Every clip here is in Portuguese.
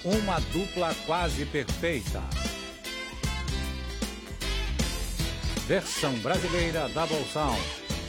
Uma dupla quase perfeita. Versão brasileira Double Sound.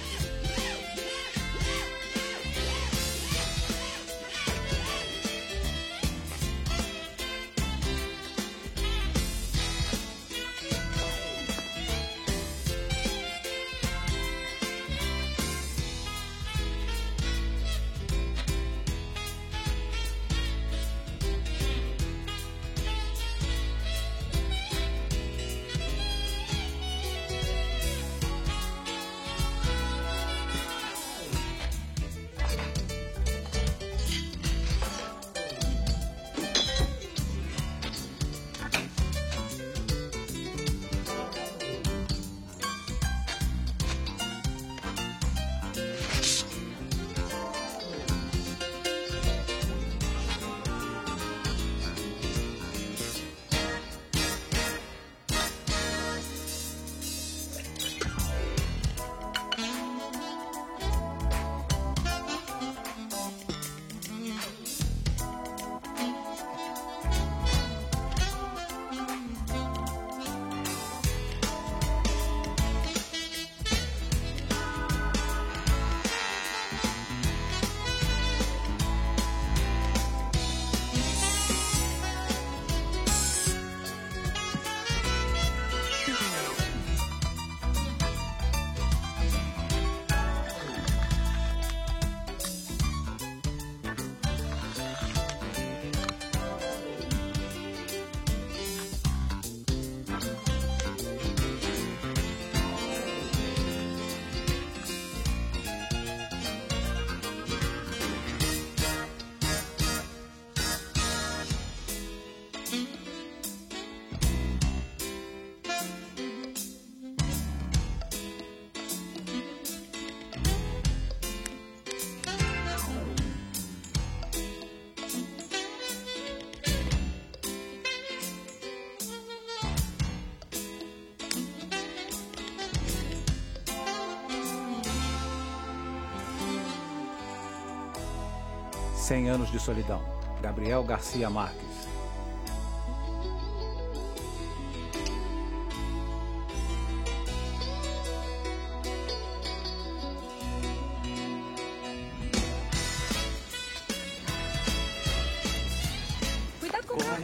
Cem Anos de Solidão, Gabriel Garcia Marques. Cuidado com o carro.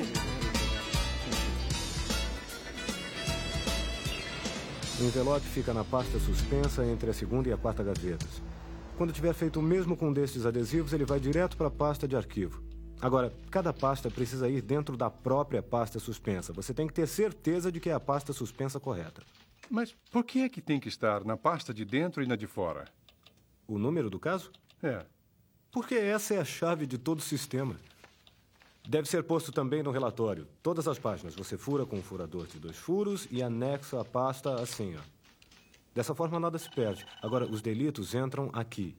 O envelope fica na pasta suspensa entre a segunda e a quarta gavetas. Quando tiver feito o mesmo com um destes adesivos, ele vai direto para a pasta de arquivo. Agora, cada pasta precisa ir dentro da própria pasta suspensa. Você tem que ter certeza de que é a pasta suspensa correta. Mas por que é que tem que estar na pasta de dentro e na de fora? O número do caso? É. Porque essa é a chave de todo o sistema. Deve ser posto também no relatório. Todas as páginas você fura com um furador de 2 furos e anexa a pasta assim, ó. Dessa forma, nada se perde. Agora, os delitos entram aqui.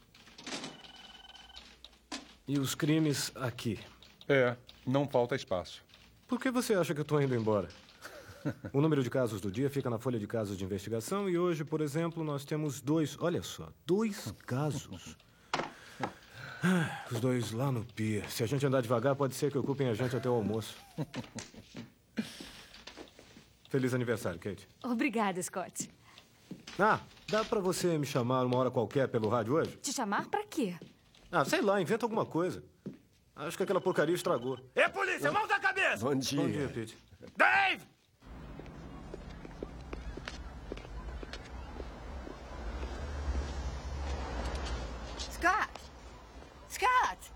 E os crimes aqui. É, não falta espaço. Por que você acha que eu estou indo embora? O número de casos do dia fica na folha de casos de investigação e hoje, por exemplo, nós temos 2... Olha só, 2 casos. Os 2 lá no pier. Se a gente andar devagar, pode ser que ocupem a gente até o almoço. Feliz aniversário, Kate. Obrigada, Scott. Ah, dá pra você me chamar uma hora qualquer pelo rádio hoje? Te chamar pra quê? Ah, sei lá, inventa alguma coisa. Acho que aquela porcaria estragou. Ê, polícia, mãos na cabeça! Bom dia, Pete. Dave! Scott! Scott!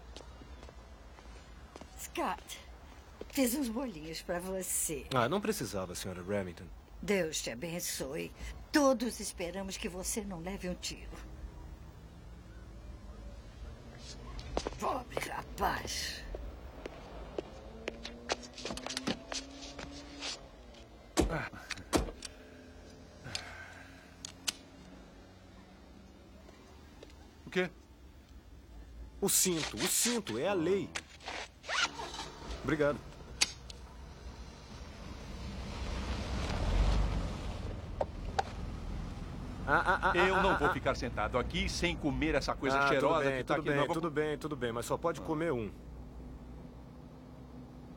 Scott, fiz uns bolinhos pra você. Ah, não precisava, senhora Remington. Deus te abençoe. Todos esperamos que você não leve um tiro. Pobre rapaz. O quê? O cinto, é a lei. Obrigado. Eu não vou ficar sentado aqui sem comer essa coisa cheirosa que tá aqui. Tudo bem, mas só pode comer um.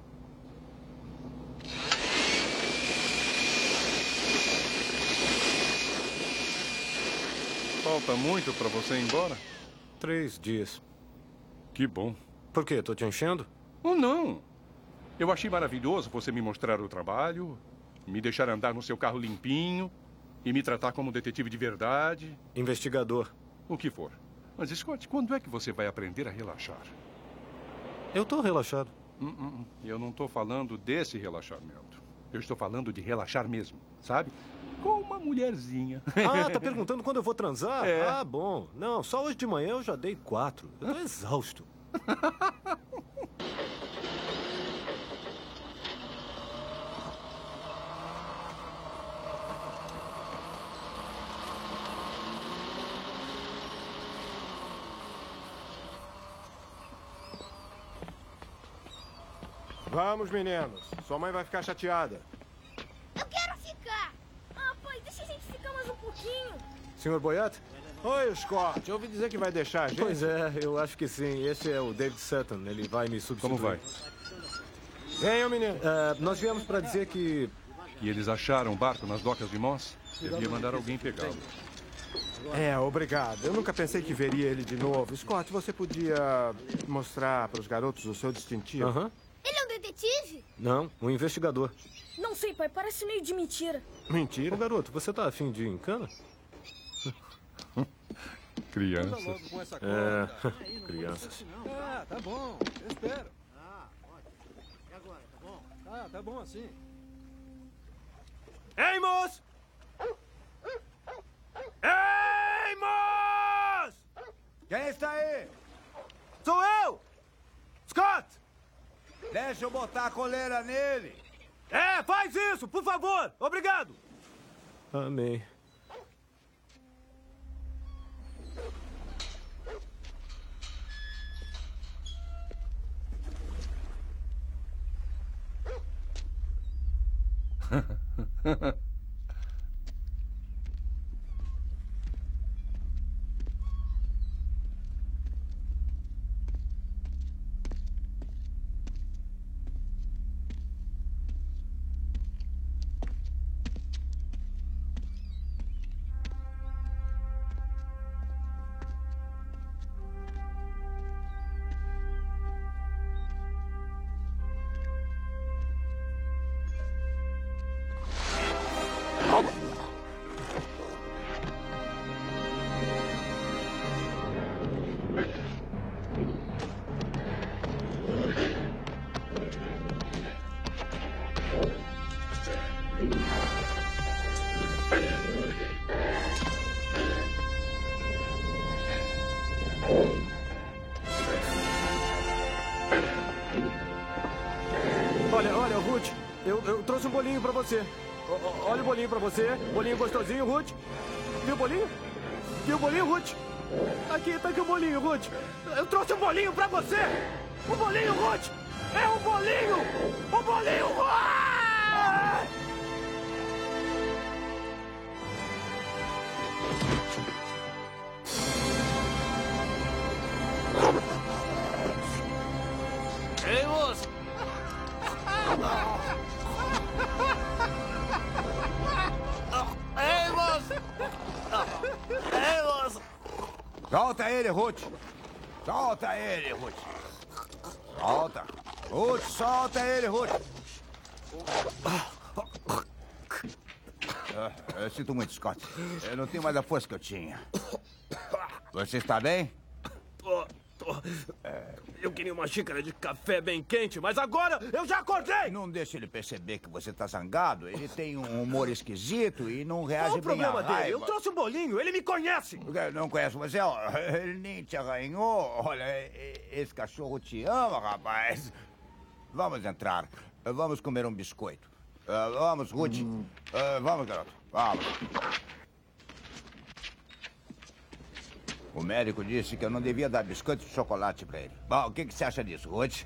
Falta muito para você ir embora? 3 dias. Que bom. Por quê? Tô te enchendo? Oh, não. Eu achei maravilhoso você me mostrar o trabalho, me deixar andar no seu carro limpinho e me tratar como detetive de verdade. Investigador. O que for. Mas, Scott, quando é que você vai aprender a relaxar? Eu tô relaxado. Eu não estou falando desse relaxamento. Eu estou falando de relaxar mesmo, sabe? Com uma mulherzinha. Ah, tá perguntando quando eu vou transar? É. Ah, bom. Não, só hoje de manhã eu já dei 4. Eu tô exausto. Vamos, meninos. Sua mãe vai ficar chateada. Eu quero ficar! Ah, pai, deixa a gente ficar mais um pouquinho. Senhor Boyette? Oi, Scott. Eu ouvi dizer que vai deixar a gente. Pois é, eu acho que sim. Esse é o David Sutton. Ele vai me substituir. Como vai? Venham, menino. Nós viemos para dizer que... E eles acharam um barco nas docas de Moss? Devia mandar alguém pegá-lo. É, obrigado. Eu nunca pensei que veria ele de novo. Scott, você podia mostrar para os garotos o seu distintivo? Aham. Ele é um detetive? Não, um investigador. Não sei, pai. Parece meio de mentira. Mentira. Ô, garoto, você tá afim de ir em cana? Crianças. Crianças. Ah, tá bom. Eu espero. Ah, ótimo. E agora, tá bom? Ah, tá bom assim. Amos! Amos! Quem está aí? Sou eu! Scott! Deixa eu botar a coleira nele. É, faz isso, por favor! Obrigado! Amém. Olha, Ruth, eu trouxe um bolinho pra você. Olha o bolinho pra você. Bolinho gostosinho, Ruth. Viu o bolinho? Viu o bolinho, Ruth? Tá aqui o bolinho, Ruth. Eu trouxe um bolinho pra você. Um bolinho, Ruth. É um bolinho. Um bolinho. Ah! Ei, moço! Ei, moço! Ei, moço! Solta ele, Ruth. Solta ele, Ruth. Solta. Ruth, solta ele, Ruth. Eu sinto muito, Scott. Eu não tenho mais a força que eu tinha. Você está bem? Tô. Eu queria uma xícara de café bem quente, mas agora eu já acordei! Não deixe ele perceber que você está zangado. Ele tem um humor esquisito e não reage Qual o bem à problema dele? raiva. Eu trouxe um bolinho, ele me conhece! Não conhece você? Ó, ele nem te arranhou. Olha, esse cachorro te ama, rapaz. Vamos entrar. Vamos comer um biscoito. Vamos, Ruth. Vamos, garoto. Vamos. O médico disse que eu não devia dar biscoito de chocolate pra ele. Bom, o que você acha disso, Ruth?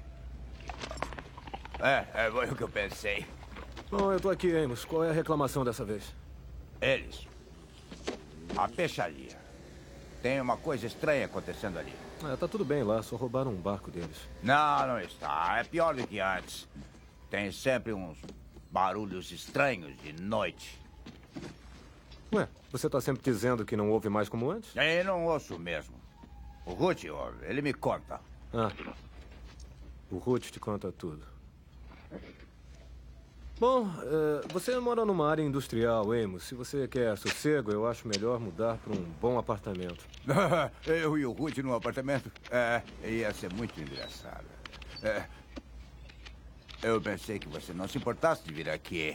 Foi o que eu pensei. Bom, eu tô aqui, Amos. Qual é a reclamação dessa vez? Eles. A peixaria. Tem uma coisa estranha acontecendo ali. Tá tudo bem lá, só roubaram um barco deles. Não está. É pior do que antes. Tem sempre uns barulhos estranhos de noite. Ué, você tá sempre dizendo que não ouve mais como antes? Eu não ouço mesmo. O Ruth ouve, ele me conta. Ah, o Ruth te conta tudo. Bom, você mora numa área industrial, Amos. Se você quer sossego, eu acho melhor mudar para um bom apartamento. Eu e o Ruth num apartamento? Ia ser muito engraçado. Eu pensei que você não se importasse de vir aqui.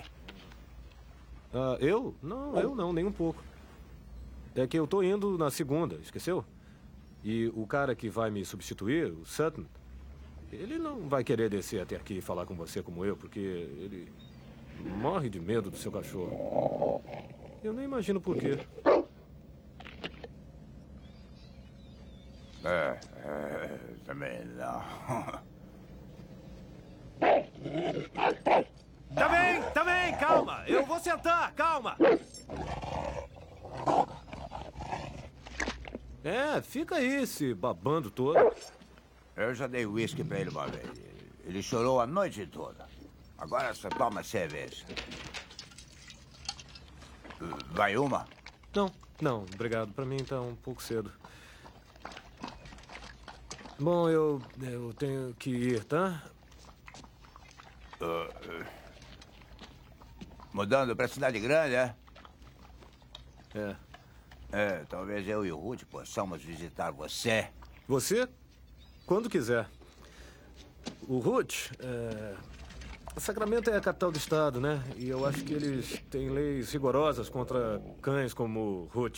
Eu? Não, eu não, nem um pouco. É que eu tô indo na segunda, esqueceu? E o cara que vai me substituir, o Sutton, ele não vai querer descer até aqui e falar com você como eu, porque ele morre de medo do seu cachorro. Eu nem imagino por quê. Também não. Tá bem, calma. Eu vou sentar, calma. Fica aí se babando todo. Eu já dei uísque pra ele uma vez. Ele chorou a noite toda. Agora só toma cerveja. Vai uma? Não, obrigado. Pra mim tá um pouco cedo. Bom, eu tenho que ir, tá? Mudando pra cidade grande, é? Talvez eu e o Ruth possamos visitar você. Você? Quando quiser. O Ruth, Sacramento é a capital do estado, né? E eu acho que eles têm leis rigorosas contra cães como Ruth.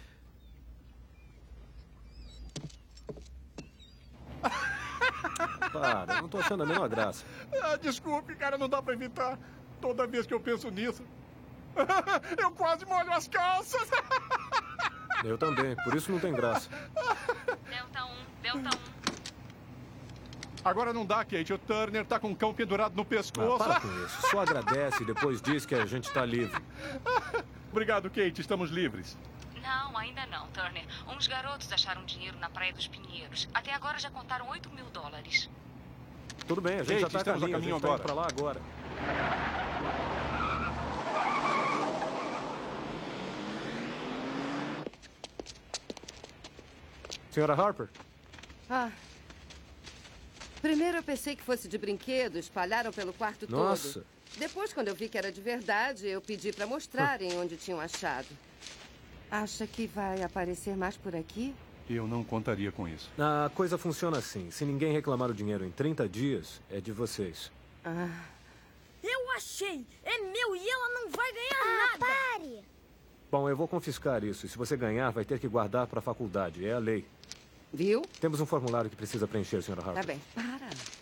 Para, eu não tô achando a menor graça. Desculpe, cara, não dá pra evitar. Toda vez que eu penso nisso, eu quase molho as calças. Eu também, por isso não tem graça. Delta 1. Agora não dá, Kate. O Turner tá com um cão pendurado no pescoço. Para com isso. Só agradece e depois diz que a gente tá livre. Obrigado, Kate. Estamos livres. Não, ainda não, Turner. Uns garotos acharam dinheiro na Praia dos Pinheiros. Até agora já contaram $8.000. Tudo bem, a gente Kate, já tá a estamos a caminho, caminho a gente tá indo agora. pra lá agora. Senhora Harper? Primeiro eu pensei que fosse de brinquedo, espalharam pelo quarto Nossa. todo. Depois, quando eu vi que era de verdade, eu pedi para mostrarem onde tinham achado. Acha que vai aparecer mais por aqui? Eu não contaria com isso. A coisa funciona assim. Se ninguém reclamar o dinheiro em 30 dias, é de vocês. Eu achei! É meu e ela não vai ganhar nada! Pare! Bom, eu vou confiscar isso. E se você ganhar, vai ter que guardar para a faculdade. É a lei. Viu? Temos um formulário que precisa preencher, senhora Harper. Tá bem. Para.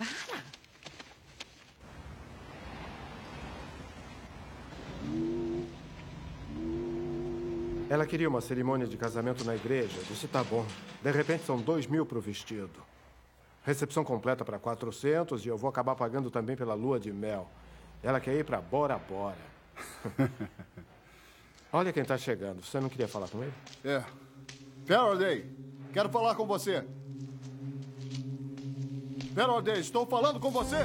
Ela queria uma cerimônia de casamento na igreja. Disse, tá bom. De repente, são 2.000 pro vestido. Recepção completa para 400 e eu vou acabar pagando também pela lua de mel. Ela quer ir para Bora Bora. Olha quem tá chegando. Você não queria falar com ele? Faraday, quero falar com você. Faraday, estou falando com você.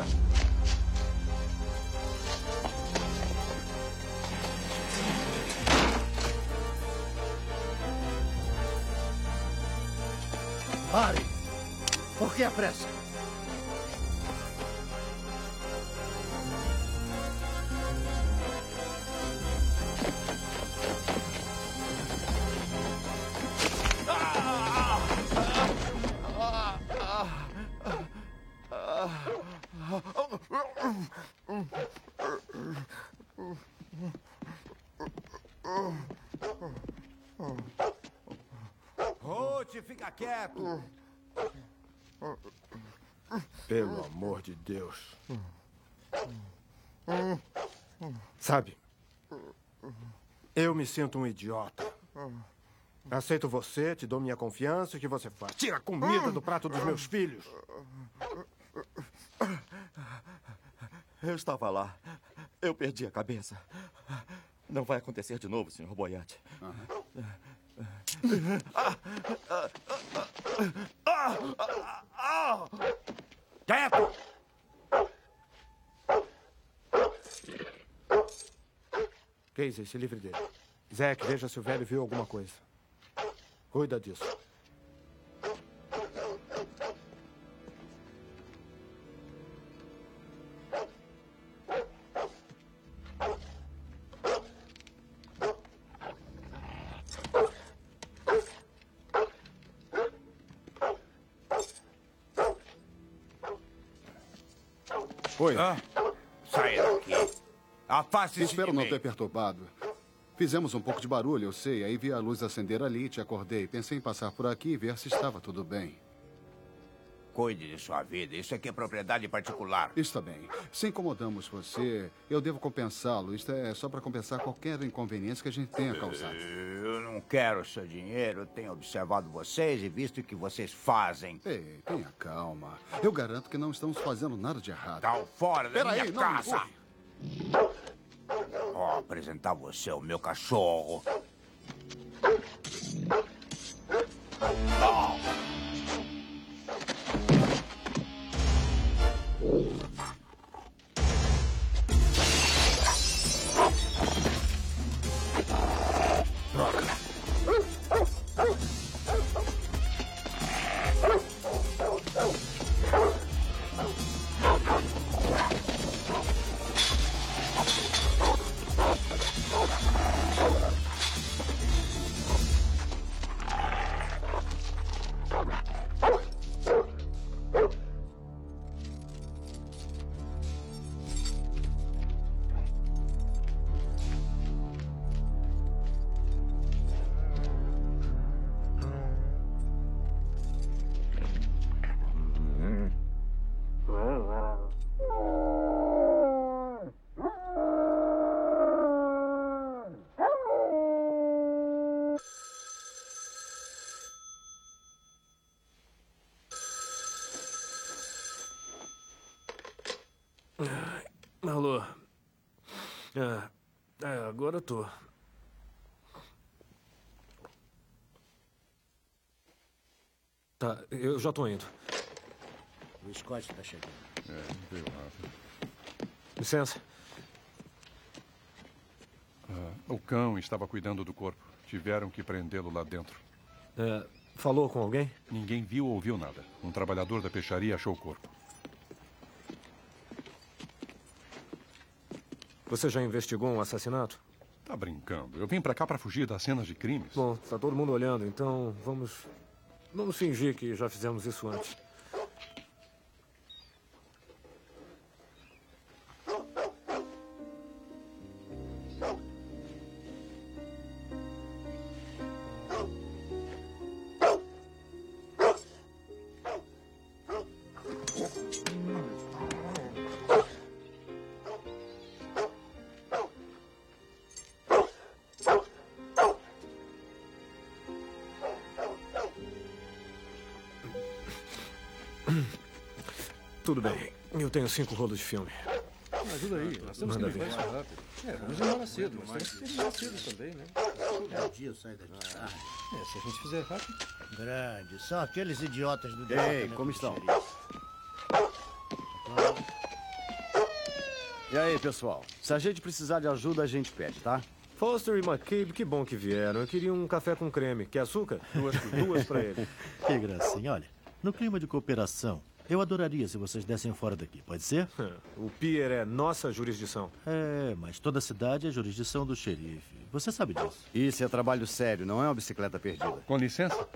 Pare! Por que a pressa? Ruth, fica quieto. Pelo amor de Deus. Sabe, eu me sinto um idiota. Aceito você, te dou minha confiança. O que você faz? Tira a comida do prato dos meus filhos. Eu estava lá. Eu perdi a cabeça. Não vai acontecer de novo, Sr. Boyette. Quieto! Casey, se livre dele. Zack, veja se o velho viu alguma coisa. Cuida disso. Oi. Sai daqui. Afaste-se Espero de não mim. ter perturbado. Fizemos um pouco de barulho, eu sei. Aí vi a luz acender ali e te acordei. Pensei em passar por aqui e ver se estava tudo bem. Cuide de sua vida. Isso aqui é propriedade particular. Está bem. Se incomodamos você, eu devo compensá-lo. Isto é só para compensar qualquer inconveniência que a gente tenha causado. Eu não quero seu dinheiro. Eu tenho observado vocês e visto o que vocês fazem. Ei, tenha calma. Eu garanto que não estamos fazendo nada de errado. Tá fora da Peraí, minha não, casa. Vou apresentar você ao meu cachorro. Alô. Agora eu tô. Tá, eu já tô indo. O Scott tá chegando. Veio rápido. Licença. O cão estava cuidando do corpo. Tiveram que prendê-lo lá dentro. Falou com alguém? Ninguém viu ou ouviu nada. Um trabalhador da peixaria achou o corpo. Você já investigou um assassinato? Tá brincando. Eu vim pra cá pra fugir das cenas de crimes. Bom, tá todo mundo olhando, então vamos fingir que já fizemos isso antes. Tudo bem. Eu tenho 5 rolos de filme. Ajuda aí, nós temos que levar isso rápido. Vamos embora cedo, nós temos que terminar cedo também, né? Cada dia eu saio daqui tarde. Se a gente fizer rápido. Grande, são aqueles idiotas do Ei, departamento como de estão? xerife. E aí, pessoal? Se a gente precisar de ajuda, a gente pede, tá? Foster e McCabe, que bom que vieram. Eu queria um café com creme. Quer açúcar? Duas pra ele. Que gracinha. Olha, no clima de cooperação, eu adoraria se vocês dessem fora daqui. Pode ser? O pier é nossa jurisdição. É, mas toda a cidade é jurisdição do xerife. Você sabe disso. Isso é trabalho sério, não é uma bicicleta perdida. Com licença?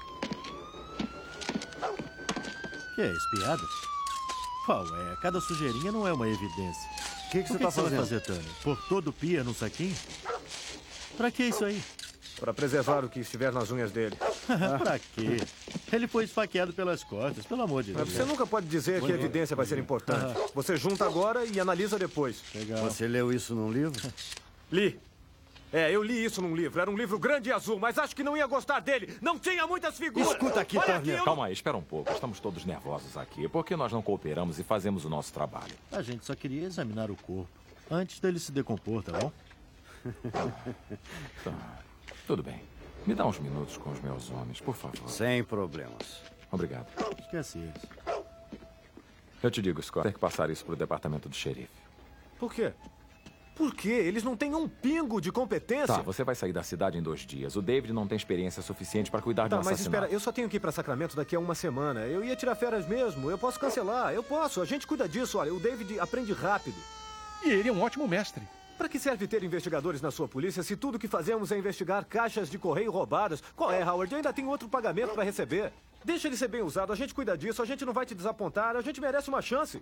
Que é, espiada? Qual é? Cada sujeirinha não é uma evidência. O que você tá fazendo? Vai fazer, Tânia? Pôr todo o pier num saquinho? Pra que isso aí? Pra preservar o que estiver nas unhas dele. Pra quê? Ele foi esfaqueado pelas costas, pelo amor de Deus. Você nunca pode dizer que a evidência vai ser importante. Você junta agora e analisa depois. Legal. Você leu isso num livro? Li. Eu li isso num livro. Era um livro grande e azul, mas acho que não ia gostar dele. Não tinha muitas figuras. Escuta aqui, Turner. Calma aí, espera um pouco. Estamos todos nervosos aqui. Por que nós não cooperamos e fazemos o nosso trabalho? A gente só queria examinar o corpo antes dele se decompor, tá bom? Tá. Tudo bem. Me dá uns minutos com os meus homens, por favor. Sem problemas. Obrigado. Esquece isso. Eu te digo, Scott, tem que passar isso pro departamento do xerife. Por quê? Por quê? Eles não têm um pingo de competência. Tá, você vai sair da cidade em 2 dias. O David não tem experiência suficiente para cuidar de um Tá, mas assassinato. espera, eu só tenho que ir pra Sacramento daqui a uma semana. Eu ia tirar férias mesmo. Eu posso cancelar. Eu posso. A gente cuida disso. Olha, o David aprende rápido. E ele é um ótimo mestre. Pra que serve ter investigadores na sua polícia se tudo que fazemos é investigar caixas de correio roubadas? Qual é, Howard? Eu ainda tenho outro pagamento pra receber. Deixa ele ser bem usado. A gente cuida disso. A gente não vai te desapontar. A gente merece uma chance.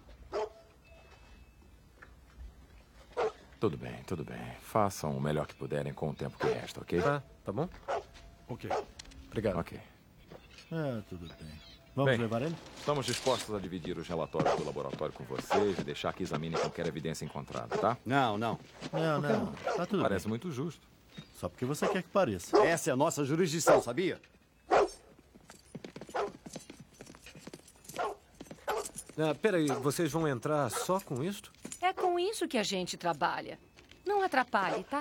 Tudo bem, tudo bem. Façam o melhor que puderem com o tempo que resta, ok? Tá bom? Ok. Obrigado. Ok. Tudo bem. Vamos Bem, levar ele? Estamos dispostos a dividir os relatórios do laboratório com vocês e deixar que examinem qualquer evidência encontrada, tá? Não. Não. Tá tudo Parece bem. muito justo. Só porque você quer que pareça. Essa é a nossa jurisdição, sabia? Peraí, vocês vão entrar só com isto? É com isso que a gente trabalha. Não atrapalhe, tá?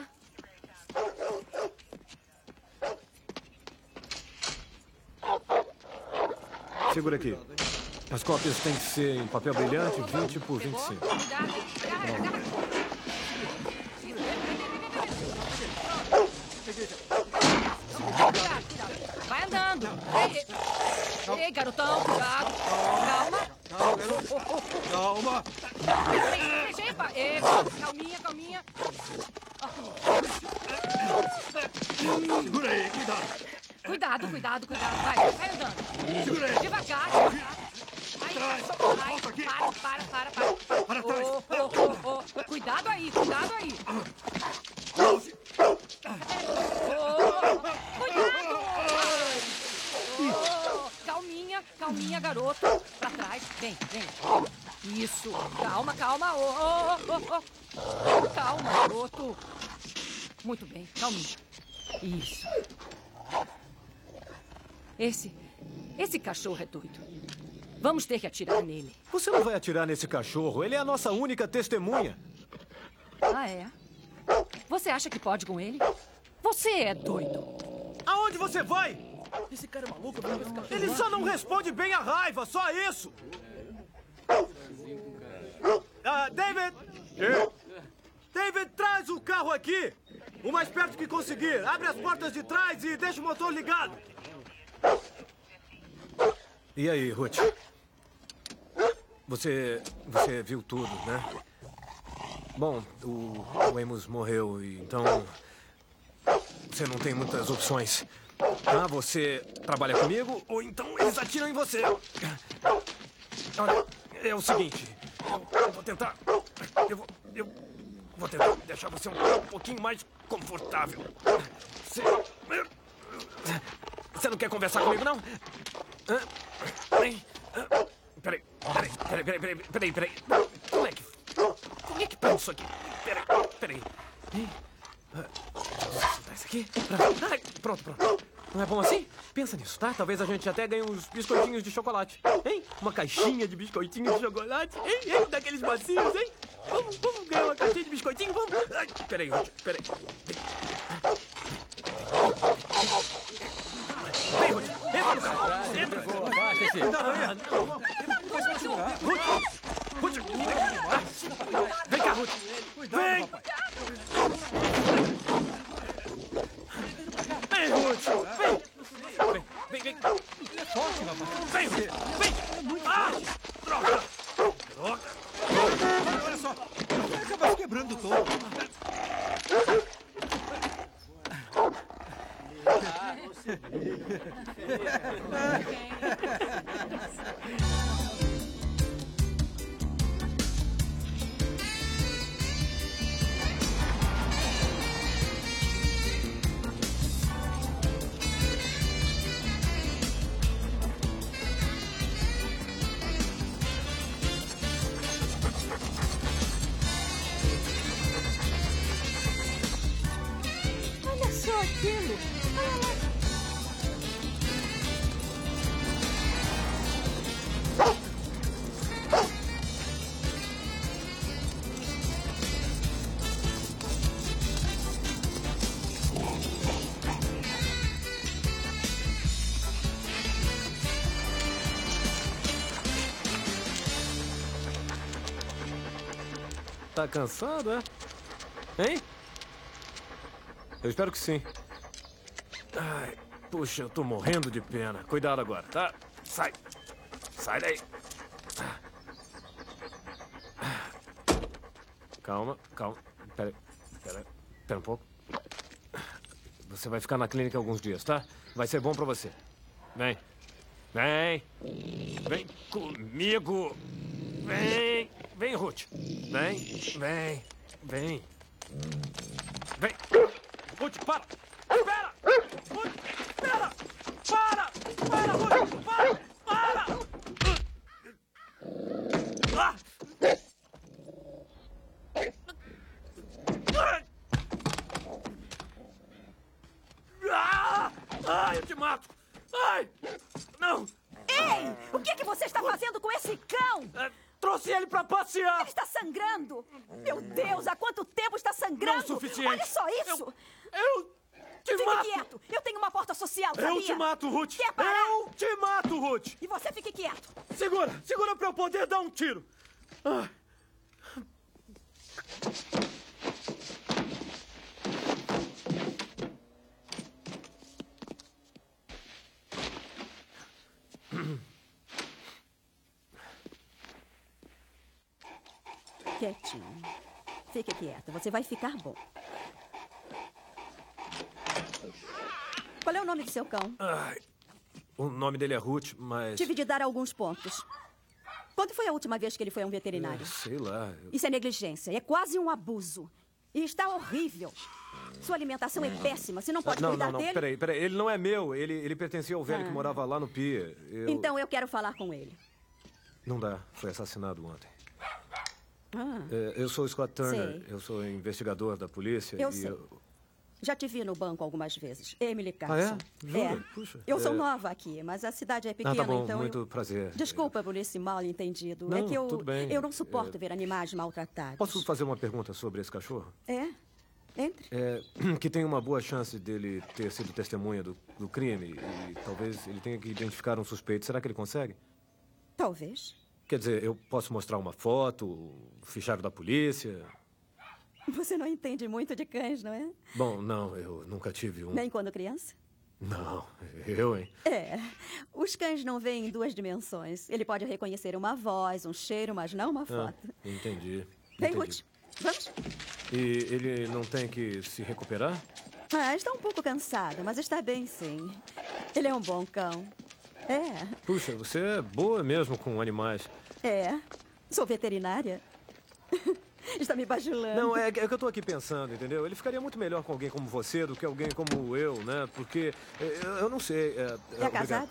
Segura aqui. As cópias têm que ser em papel brilhante, 20 por 25. Vai andando. Ei, garotão, cuidado. Calma. Calminha. Segura aí, cuidado. Cuidado. Vai andando. Segura aí. Devagar. Volta aqui. Para. Para trás. Cuidado aí. Calminha, garoto. Pra trás. Vem. Isso. Calma. Calma, garoto. Muito bem. Calminha. Isso. Esse cachorro é doido. Vamos ter que atirar nele. Você não vai atirar nesse cachorro. Ele é a nossa única testemunha. Ah, é? Você acha que pode com ele? Você é doido. Aonde você vai? Esse cara é maluco. Ele só não responde bem à raiva, só isso. David! David, traz o carro aqui. O mais perto que conseguir. Abre as portas de trás e deixa o motor ligado. E aí, Ruth? Você viu tudo, né? Bom, o Amos morreu e então você não tem muitas opções. Você trabalha comigo ou então eles atiram em você. Olha, é o seguinte. Eu vou tentar... Eu vou tentar deixar você um pouquinho mais confortável. Você não quer conversar comigo, não? Peraí. Como é que prende isso aqui? Peraí. Dá isso aqui. Pronto. Não é bom assim? Pensa nisso, tá? Talvez a gente até ganhe uns biscoitinhos de chocolate. Hein? Uma caixinha de biscoitinhos de chocolate. Hein? Daqueles macios, hein? Vamos ganhar uma caixinha de biscoitinho? Vamos. Peraí. Vem, Ruth. Entra no carro. Entra. Ruth. Vem cá, Ruth. Vem. Vem, Ruth. Vem. Ele é forte, rapaz. Vem, Ruth. Vem. É muito forte. Droga. Olha só. Vai acabar se quebrando todo. Olha só aquilo. Olha lá. Tá cansado, é? Hein? Eu espero que sim. Ai, puxa, eu tô morrendo de pena. Cuidado agora, tá? Sai. Sai daí. Calma, calma. Pera um pouco. Você vai ficar na clínica alguns dias, tá? Vai ser bom pra você. Vem. Vem. Vem comigo. Vem. Vem, Ruth. Vem. Vem. Vem. Vem. Ruth, para. Espera. Ruth, espera. Para. Para, Ruth. Para. Para. Ah. Ai, eu te mato! Ai! Não! Ei! O que você está fazendo com esse cão? Trouxe ele pra passear! Ele está sangrando! Meu Deus, há quanto tempo está sangrando? Não o suficiente! Olha só isso! Eu te fique mato! Quieto! Eu tenho uma porta social, sabia? Eu te mato, Ruth! Quer parar? Eu te mato, Ruth! E você fique quieto! Segura! Segura pra eu poder dar um tiro! Ah. Quietinho. Fique quieto, você vai ficar bom. Qual é o nome do seu cão? Ai, o nome dele é Ruth, mas... Tive de dar alguns pontos. Quando foi a última vez que ele foi a um veterinário? Sei lá. Isso é negligência, é quase um abuso. E está horrível. Sua alimentação é péssima, você não pode cuidar dele? Peraí, ele não é meu. Ele pertencia ao velho que morava lá no Pia. Então eu quero falar com ele. Não dá, foi assassinado ontem. Ah. Eu sou Scott Turner, Sei. eu sou investigador da polícia. Eu sei. Já te vi no banco algumas vezes. Emily Ah, Carson. é? Jura? Puxa. Eu sou nova aqui, mas a cidade é pequena, tá bom, então muito prazer. Desculpa por esse mal entendido. Não, é que tudo bem. eu não suporto ver animais maltratados. Posso fazer uma pergunta sobre esse cachorro? É? Entre. Que tem uma boa chance dele ter sido testemunha do crime e talvez ele tenha que identificar um suspeito. Será que ele consegue? Talvez. Quer dizer, eu posso mostrar uma foto, o fichário da polícia? Você não entende muito de cães, não é? Bom, não, eu nunca tive um. Nem quando criança? Não, eu, hein? Os cães não veem em 2 dimensões. Ele pode reconhecer uma voz, um cheiro, mas não uma foto. Entendi. Vem, Ruth. Vamos? E ele não tem que se recuperar? Está um pouco cansado, mas está bem, sim. Ele é um bom cão. Puxa, você é boa mesmo com animais. Sou veterinária. Está me bajulando. Não, é que eu tô aqui pensando, entendeu? Ele ficaria muito melhor com alguém como você do que alguém como eu, né? Porque eu não sei. É casado?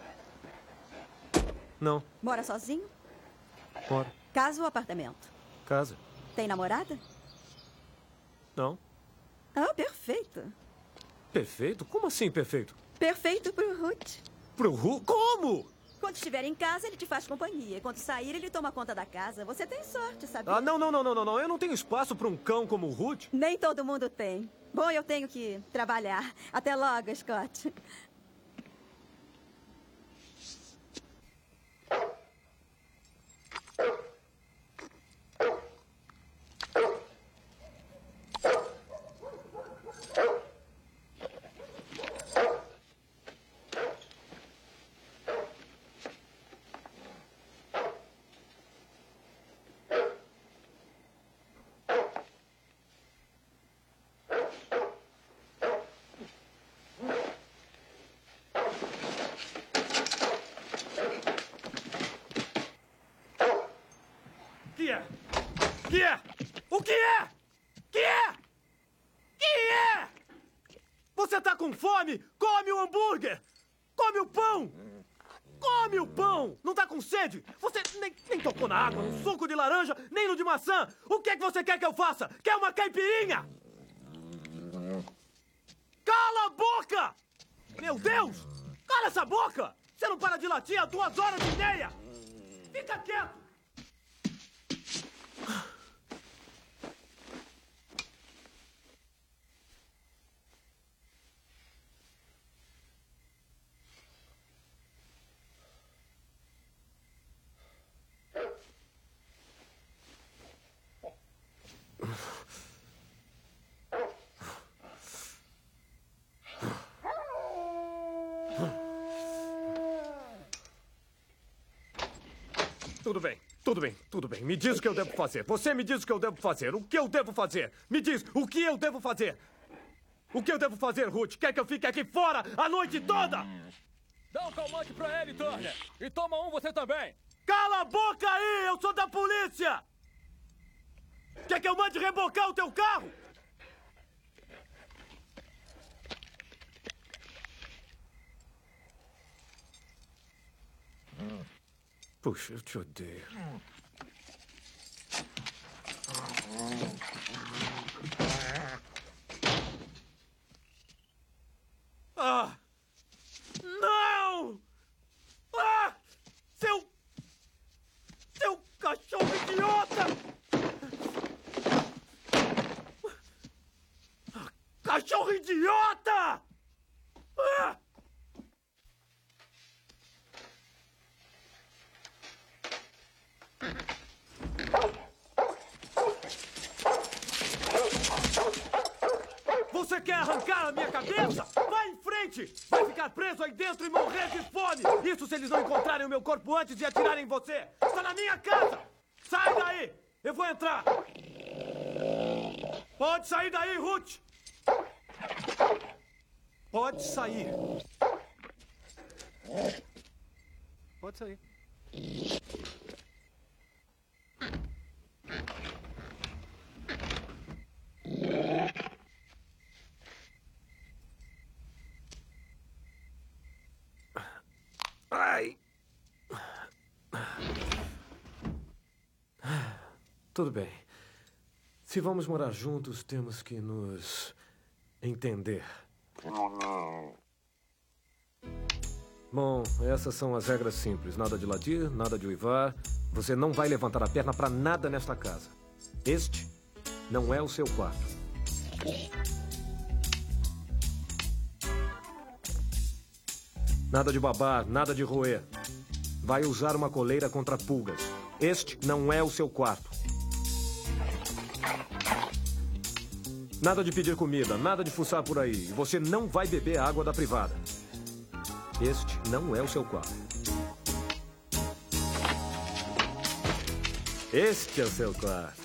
Não. Mora sozinho? Mora. Casa ou apartamento? Casa. Tem namorada? Não. Ah, perfeito. Perfeito? Como assim perfeito? Perfeito pro Ruth. Pro Ruth? Como? Quando estiver em casa, ele te faz companhia. Quando sair, ele toma conta da casa. Você tem sorte, sabia? Ah, não. Eu não tenho espaço para um cão como o Ruth. Nem todo mundo tem. Bom, eu tenho que trabalhar. Até logo, Scott. O que é? Você tá com fome? Come o hambúrguer! Come o pão! Come o pão! Não tá com sede? Você nem tocou na água, no suco de laranja, nem no de maçã! O que é que você quer que eu faça? Quer uma caipirinha? Cala a boca! Meu Deus! Cala essa boca! Você não para de latir há 2h30! Fica quieto! tudo bem. Tudo bem, tudo bem. Me diz o que eu devo fazer. Você me diz o que eu devo fazer. O que eu devo fazer? Me diz o que eu devo fazer. O que eu devo fazer, Ruth? Quer que eu fique aqui fora a noite toda? Dá um calmante pra ele, Turner. E toma um você também. Cala a boca aí! Eu sou da polícia! Quer que eu mande rebocar o teu carro? Puxa, eu te odeio. Ah! Não! Ah! Seu cachorro idiota! Cachorro idiota! Ah! Você quer arrancar a minha cabeça? Vai em frente! Vai ficar preso aí dentro e morrer de fome! Isso se eles não encontrarem o meu corpo antes de atirarem em você! Está na minha casa! Sai daí! Eu vou entrar! Pode sair daí, Ruth! Pode sair. Pode sair. Ai! Tudo bem. Se vamos morar juntos, temos que nos entender. Bom, essas são as regras simples. Nada de latir, nada de uivar. Você não vai levantar a perna para nada nesta casa. Este não é o seu quarto. Nada de babar, nada de roer. Vai usar uma coleira contra pulgas. Este não é o seu quarto. Nada de pedir comida, nada de fuçar por aí. Você não vai beber água da privada. Este não é o seu quarto. Este é o seu quarto.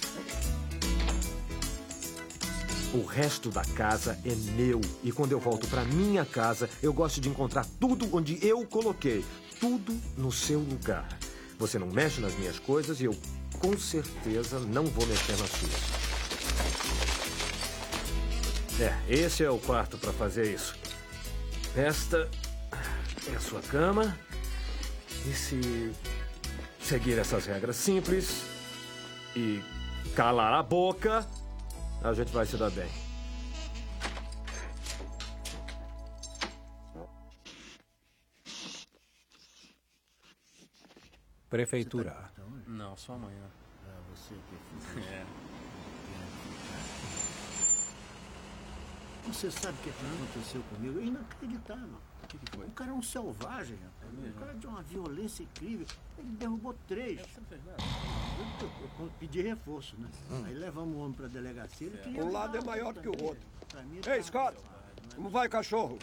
O resto da casa é meu. E quando eu volto para minha casa, eu gosto de encontrar tudo onde eu coloquei. Tudo no seu lugar. Você não mexe nas minhas coisas e eu, com certeza, não vou mexer nas suas. Esse é o quarto para fazer isso. Esta é a sua cama. E se seguir essas regras simples e calar a boca, a gente vai se dar bem. Prefeitura. Não, só amanhã. Você que É. Você sabe o que aconteceu comigo? É inacreditável. O que foi? O cara é um selvagem, rapaz. O cara é de uma violência incrível. Ele derrubou 3. Você não fez nada? Eu pedi reforço, né? Aí levamos o homem pra delegacia. Ele queria Um lado dar é maior do que o também. outro. Pra mim, Ei, Scott! Como vai, cachorro?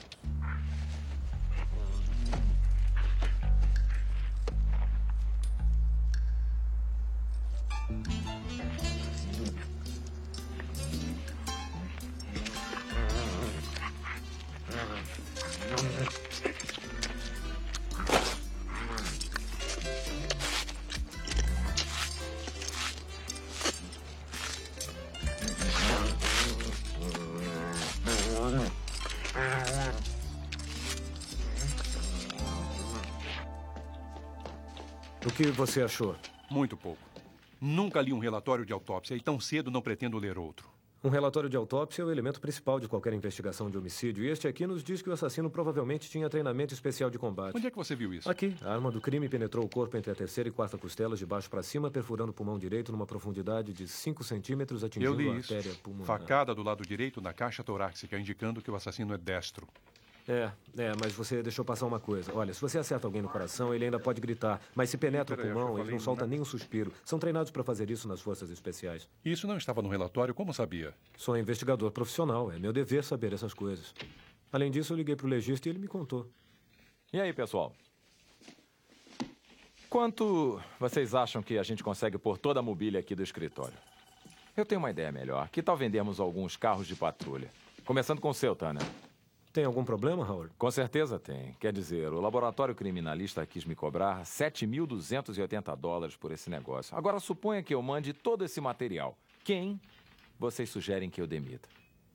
O que você achou? Muito pouco. Nunca li um relatório de autópsia e tão cedo não pretendo ler outro. Um relatório de autópsia é o elemento principal de qualquer investigação de homicídio. E este aqui nos diz que o assassino provavelmente tinha treinamento especial de combate. Onde é que você viu isso? Aqui. A arma do crime penetrou o corpo entre a terceira e quarta costelas, de baixo para cima, perfurando o pulmão direito numa profundidade de 5 centímetros, Eu atingindo li a isso. artéria pulmonar. Facada do lado direito na caixa torácica, indicando que o assassino é destro. Mas você deixou passar uma coisa. Olha, se você acerta alguém no coração, ele ainda pode gritar. Mas se penetra o Peraí, pulmão, eu ele falei não solta né? nem um suspiro. São treinados para fazer isso nas forças especiais. Isso não estava no relatório, como sabia? Sou investigador profissional. É meu dever saber essas coisas. Além disso, eu liguei pro legista e ele me contou. E aí, pessoal? Quanto vocês acham que a gente consegue por toda a mobília aqui do escritório? Eu tenho uma ideia melhor. Que tal vendermos alguns carros de patrulha? Começando com o seu, Tanner. Tem algum problema, Howard? Com certeza tem. Quer dizer, o laboratório criminalista quis me cobrar $7.280 por esse negócio. Agora, suponha que eu mande todo esse material. Quem vocês sugerem que eu demita?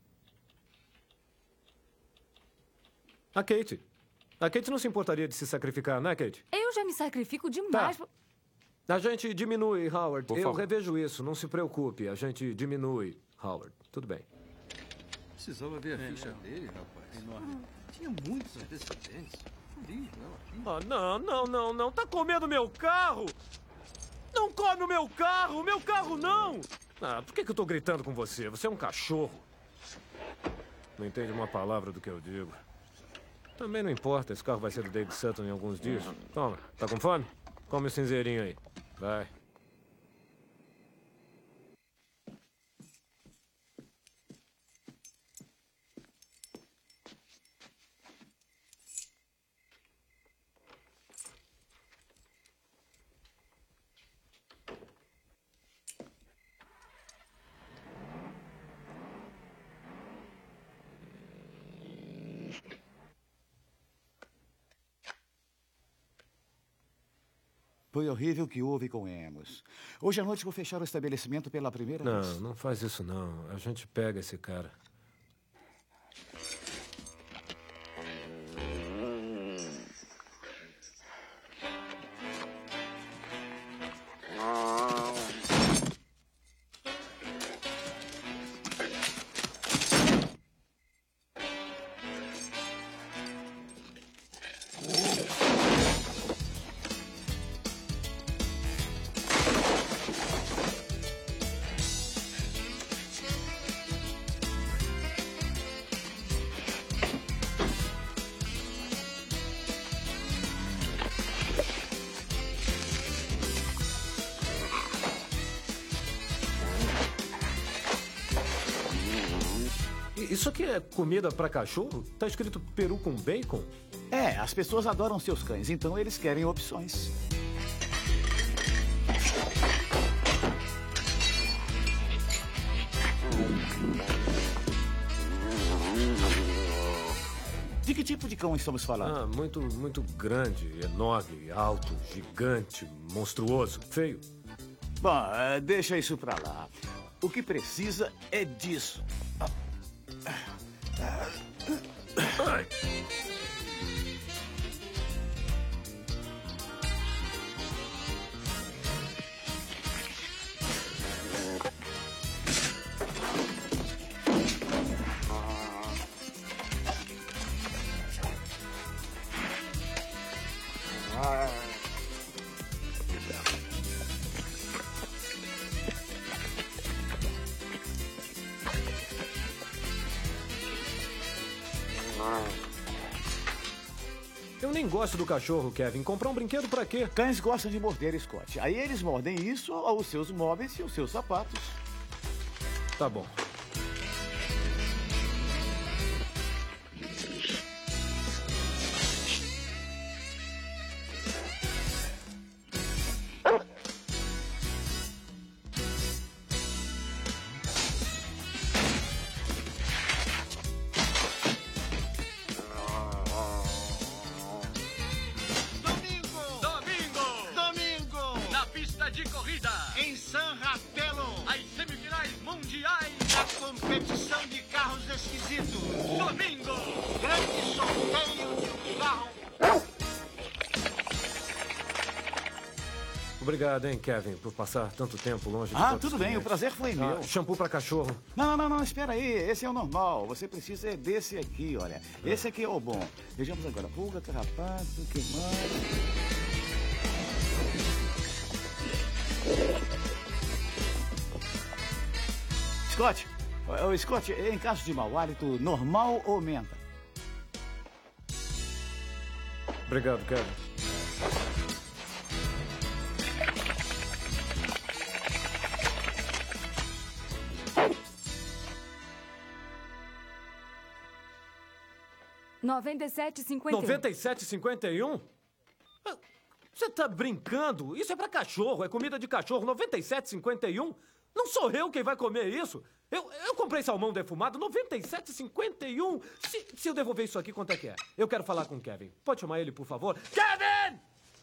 A Kate. A Kate não se importaria de se sacrificar, né, Kate? Eu já me sacrifico demais. Tá. A gente diminui, Howard. Por Eu favor. revejo isso, não se preocupe. A gente diminui, Howard. Tudo bem. Precisava ver a ficha dele, rapaz. Enorme. Tinha muitos antecedentes. Ah, não. Tá comendo meu carro! Não come o meu carro! O meu carro não! Ah, por que eu tô gritando com você? Você é um cachorro. Não entende uma palavra do que eu digo. Também não importa, esse carro vai ser do David Sutton em alguns dias. Toma, tá com fome? Come o cinzeirinho aí. Vai. Foi horrível o que houve com Amos. Hoje à noite vou fechar o estabelecimento pela primeira vez. Não faz isso não. A gente pega esse cara. Isso aqui é comida pra cachorro? Tá escrito peru com bacon? É, as pessoas adoram seus cães, então eles querem opções. De que tipo de cão estamos falando? Ah, muito grande, enorme, alto, gigante, monstruoso, feio. Bom, deixa isso pra lá. O que precisa é disso. Ai. Eu nem gosto do cachorro, Kevin. Comprar um brinquedo pra quê? Cães gostam de morder, Scott. Aí eles mordem isso aos seus móveis e aos seus sapatos. Tá bom. Obrigado, hein, Kevin, por passar tanto tempo longe de todos tudo os bem, clientes. o prazer foi meu. Shampoo pra cachorro. Não, espera aí, esse é o normal. Você precisa desse aqui, olha. Esse aqui é o bom. Vejamos agora, pulga, carrapato, que mais? Scott, em caso de mau hálito, normal ou menta? Obrigado, Kevin. R$97,51. 97,51? Você tá brincando? Isso é pra cachorro, é comida de cachorro, 97,51. Não sou eu quem vai comer isso. Eu comprei salmão defumado, 97,51. Se eu devolver isso aqui, quanto é que é? Eu quero falar com o Kevin. Pode chamar ele, por favor? Kevin!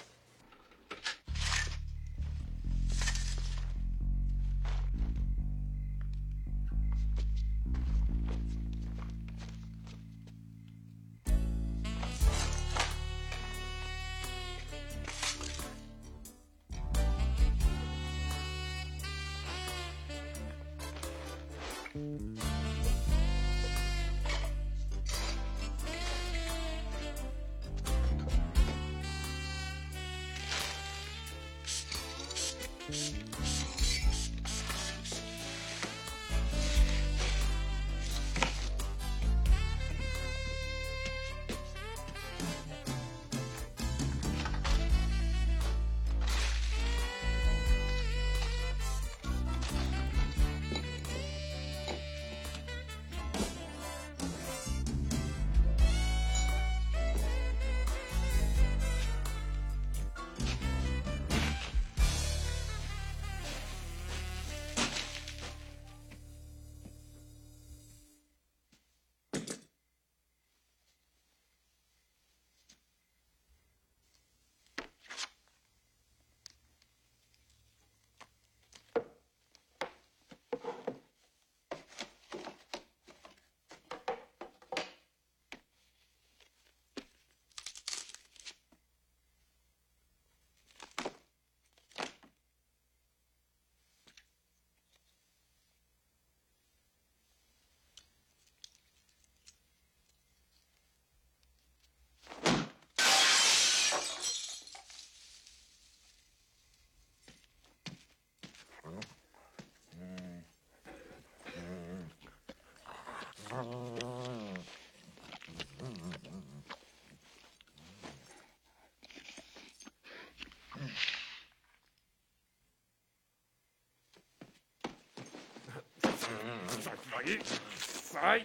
Sai! Sai!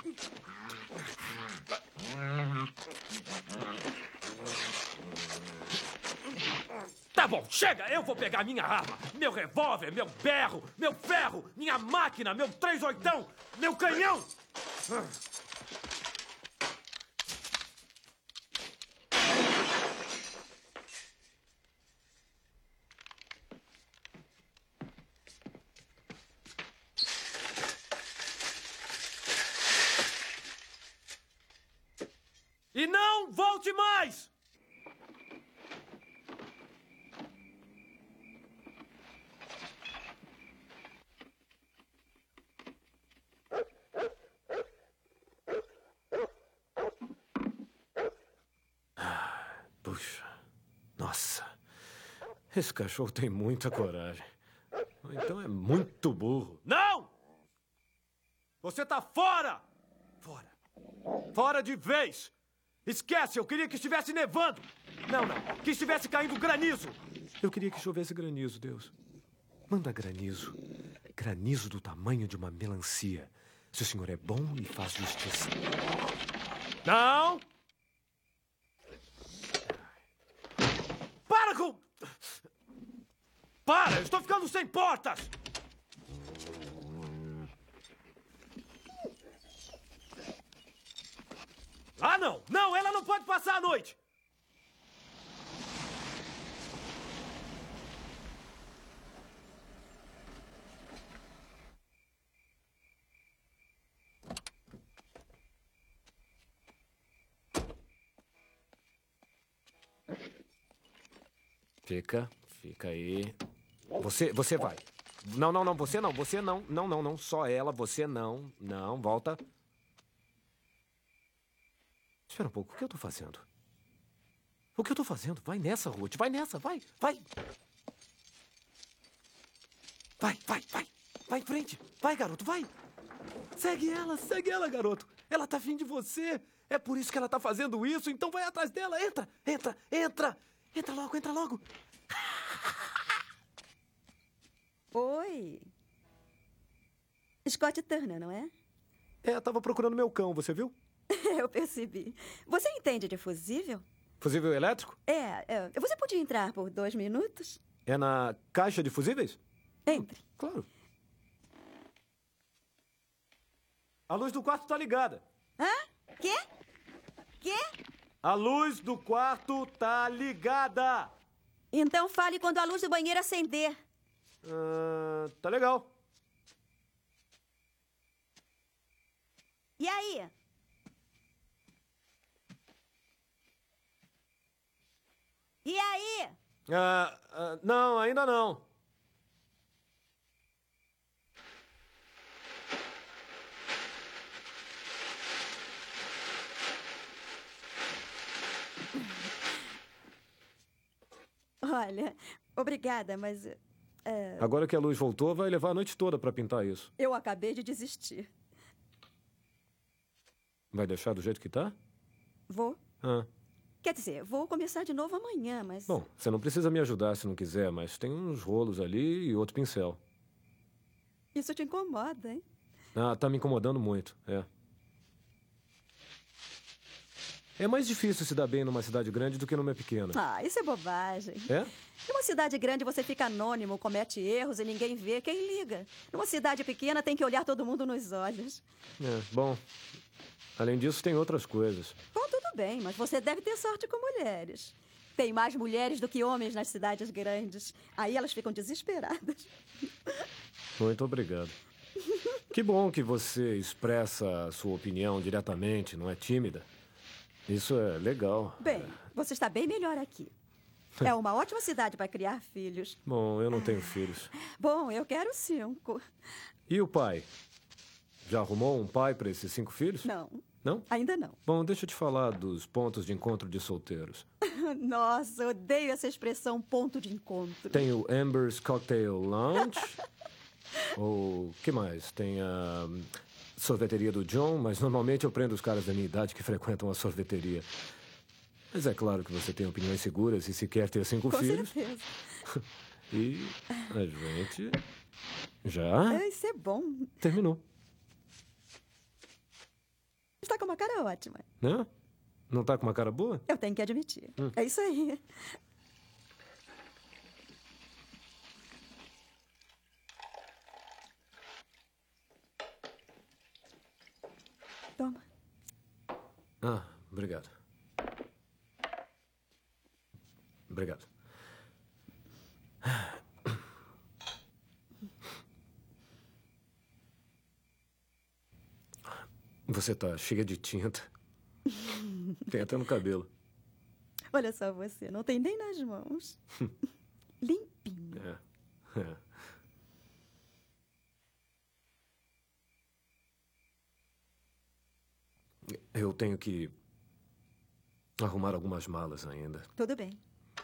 Tá bom, chega! Eu vou pegar minha arma, meu revólver, meu berro, meu ferro, minha máquina, meu 38, meu canhão! E não volte mais! Puxa, nossa, esse cachorro tem muita coragem. Ou então é muito burro. Não! Você tá fora! Fora. Fora de vez! Esquece, eu queria que estivesse nevando. Não, que estivesse caindo granizo. Eu queria que chovesse granizo, Deus. Manda granizo. Granizo do tamanho de uma melancia. Se o senhor é bom e faz justiça. Não! Para com... Para, eu estou ficando sem portas! Ah, não! Não, ela não pode passar a noite! Fica aí. Você vai. Não, você não, só ela, você não, volta. Espera um pouco, o que eu tô fazendo? O que eu tô fazendo? Vai nessa, Ruth, vai nessa, vai. Vai em frente, vai, garoto, vai. Segue ela, garoto. Ela tá afim de você. É por isso que ela tá fazendo isso, então vai atrás dela, entra. Entra logo. Oi. Scott Turner, não é? Eu tava procurando meu cão, você viu? Eu percebi. Você entende de fusível? Fusível elétrico? Você podia entrar por 2 minutos? É na caixa de fusíveis? Entre. Claro. A luz do quarto tá ligada. Hã? Quê? A luz do quarto tá ligada. Então fale quando a luz do banheiro acender. Tá legal. E aí? E aí? Não, ainda não. Olha, obrigada, mas... Agora que a luz voltou, vai levar a noite toda pra pintar isso. Eu acabei de desistir. Vai deixar do jeito que tá? Vou. Ah. Quer dizer, vou começar de novo amanhã, mas... Bom, você não precisa me ajudar se não quiser, mas tem uns rolos ali e outro pincel. Isso te incomoda, hein? Tá me incomodando muito, É mais difícil se dar bem numa cidade grande do que numa pequena. Isso é bobagem. É? Numa cidade grande você fica anônimo, comete erros e ninguém vê. Quem liga? Numa cidade pequena tem que olhar todo mundo nos olhos. Bom, além disso tem outras coisas. Bom, tudo bem, mas você deve ter sorte com mulheres. Tem mais mulheres do que homens nas cidades grandes. Aí elas ficam desesperadas. Muito obrigado. Que bom que você expressa a sua opinião diretamente, não é tímida. Isso é legal. Bem, você está bem melhor aqui. É uma ótima cidade para criar filhos. Bom, eu não tenho filhos. Bom, eu quero 5. E o pai? Já arrumou um pai para esses 5 filhos? Não. Não? Ainda não. Bom, deixa eu te falar dos pontos de encontro de solteiros. Nossa, eu odeio essa expressão ponto de encontro. Tem o Amber's Cocktail Lounge. Ou que mais? Tem a sorveteria do John, mas normalmente eu prendo os caras da minha idade que frequentam a sorveteria. Mas é claro que você tem opiniões seguras e se quer ter 5 filhos. Com certeza. E a gente já Isso é bom. terminou. Está com uma cara ótima. Né? Não tá com uma cara boa? Eu tenho que admitir. É isso aí. Toma. Obrigado. Obrigado. Você tá cheia de tinta. Tem até no cabelo. Olha só você, não tem nem nas mãos. Limpinho. Eu tenho que arrumar algumas malas ainda. Tudo bem.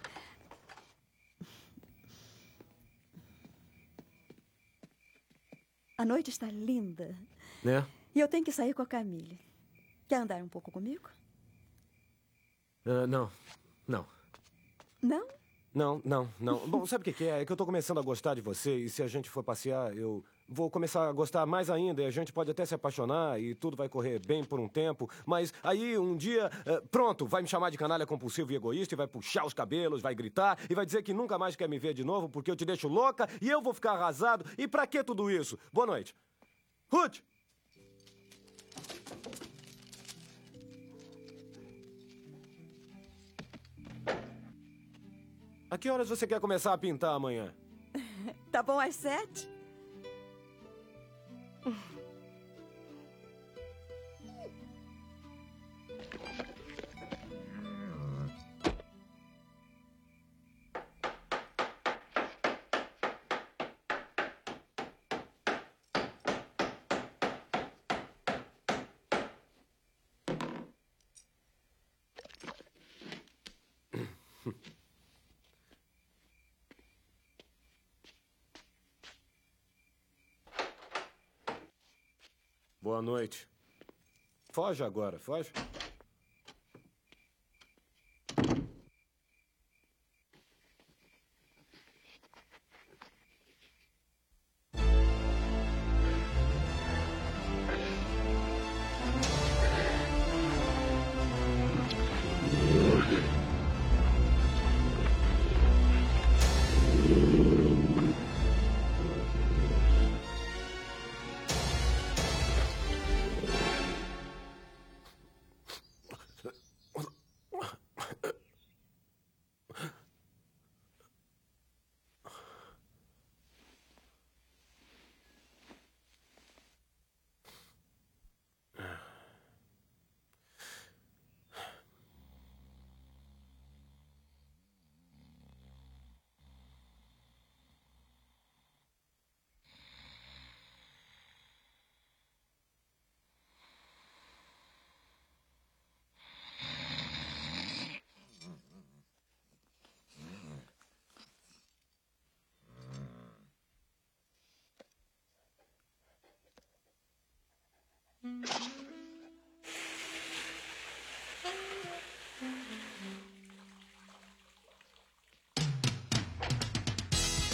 A noite está linda. Né? E eu tenho que sair com a Camille. Quer andar um pouco comigo? Não. Não? Não. Bom, sabe o que é? É que eu tô começando a gostar de você e se a gente for passear, eu vou começar a gostar mais ainda e a gente pode até se apaixonar e tudo vai correr bem por um tempo, mas aí um dia, pronto, vai me chamar de canalha compulsivo e egoísta e vai puxar os cabelos, vai gritar e vai dizer que nunca mais quer me ver de novo porque eu te deixo louca e eu vou ficar arrasado. E pra que tudo isso? Boa noite. Ruth! A que horas você quer começar a pintar amanhã? Tá bom às 7? Boa noite. Foge agora, foge.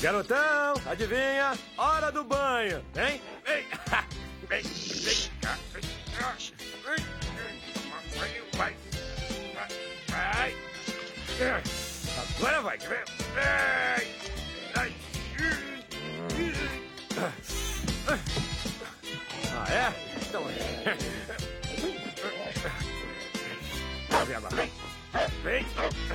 Garotão, adivinha? Hora do banho. Vem, vem. Vem, vem cá. Vai. Vai. Agora vai. Ah, é? Então... Vem agora. Vem.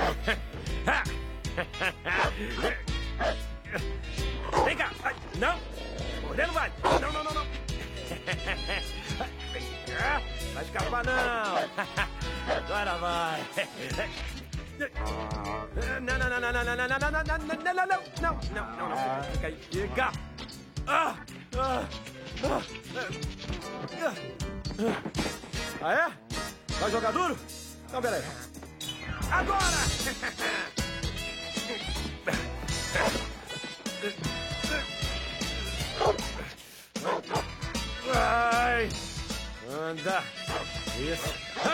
Vem cá. Não. Mordendo vai. Não. Vem cá. Vai escapar, não. Agora vai. Não. Fica aí. Fica. Ah, é? Vai jogar duro? Então, peraí. Agora! Vai! Anda! Isso!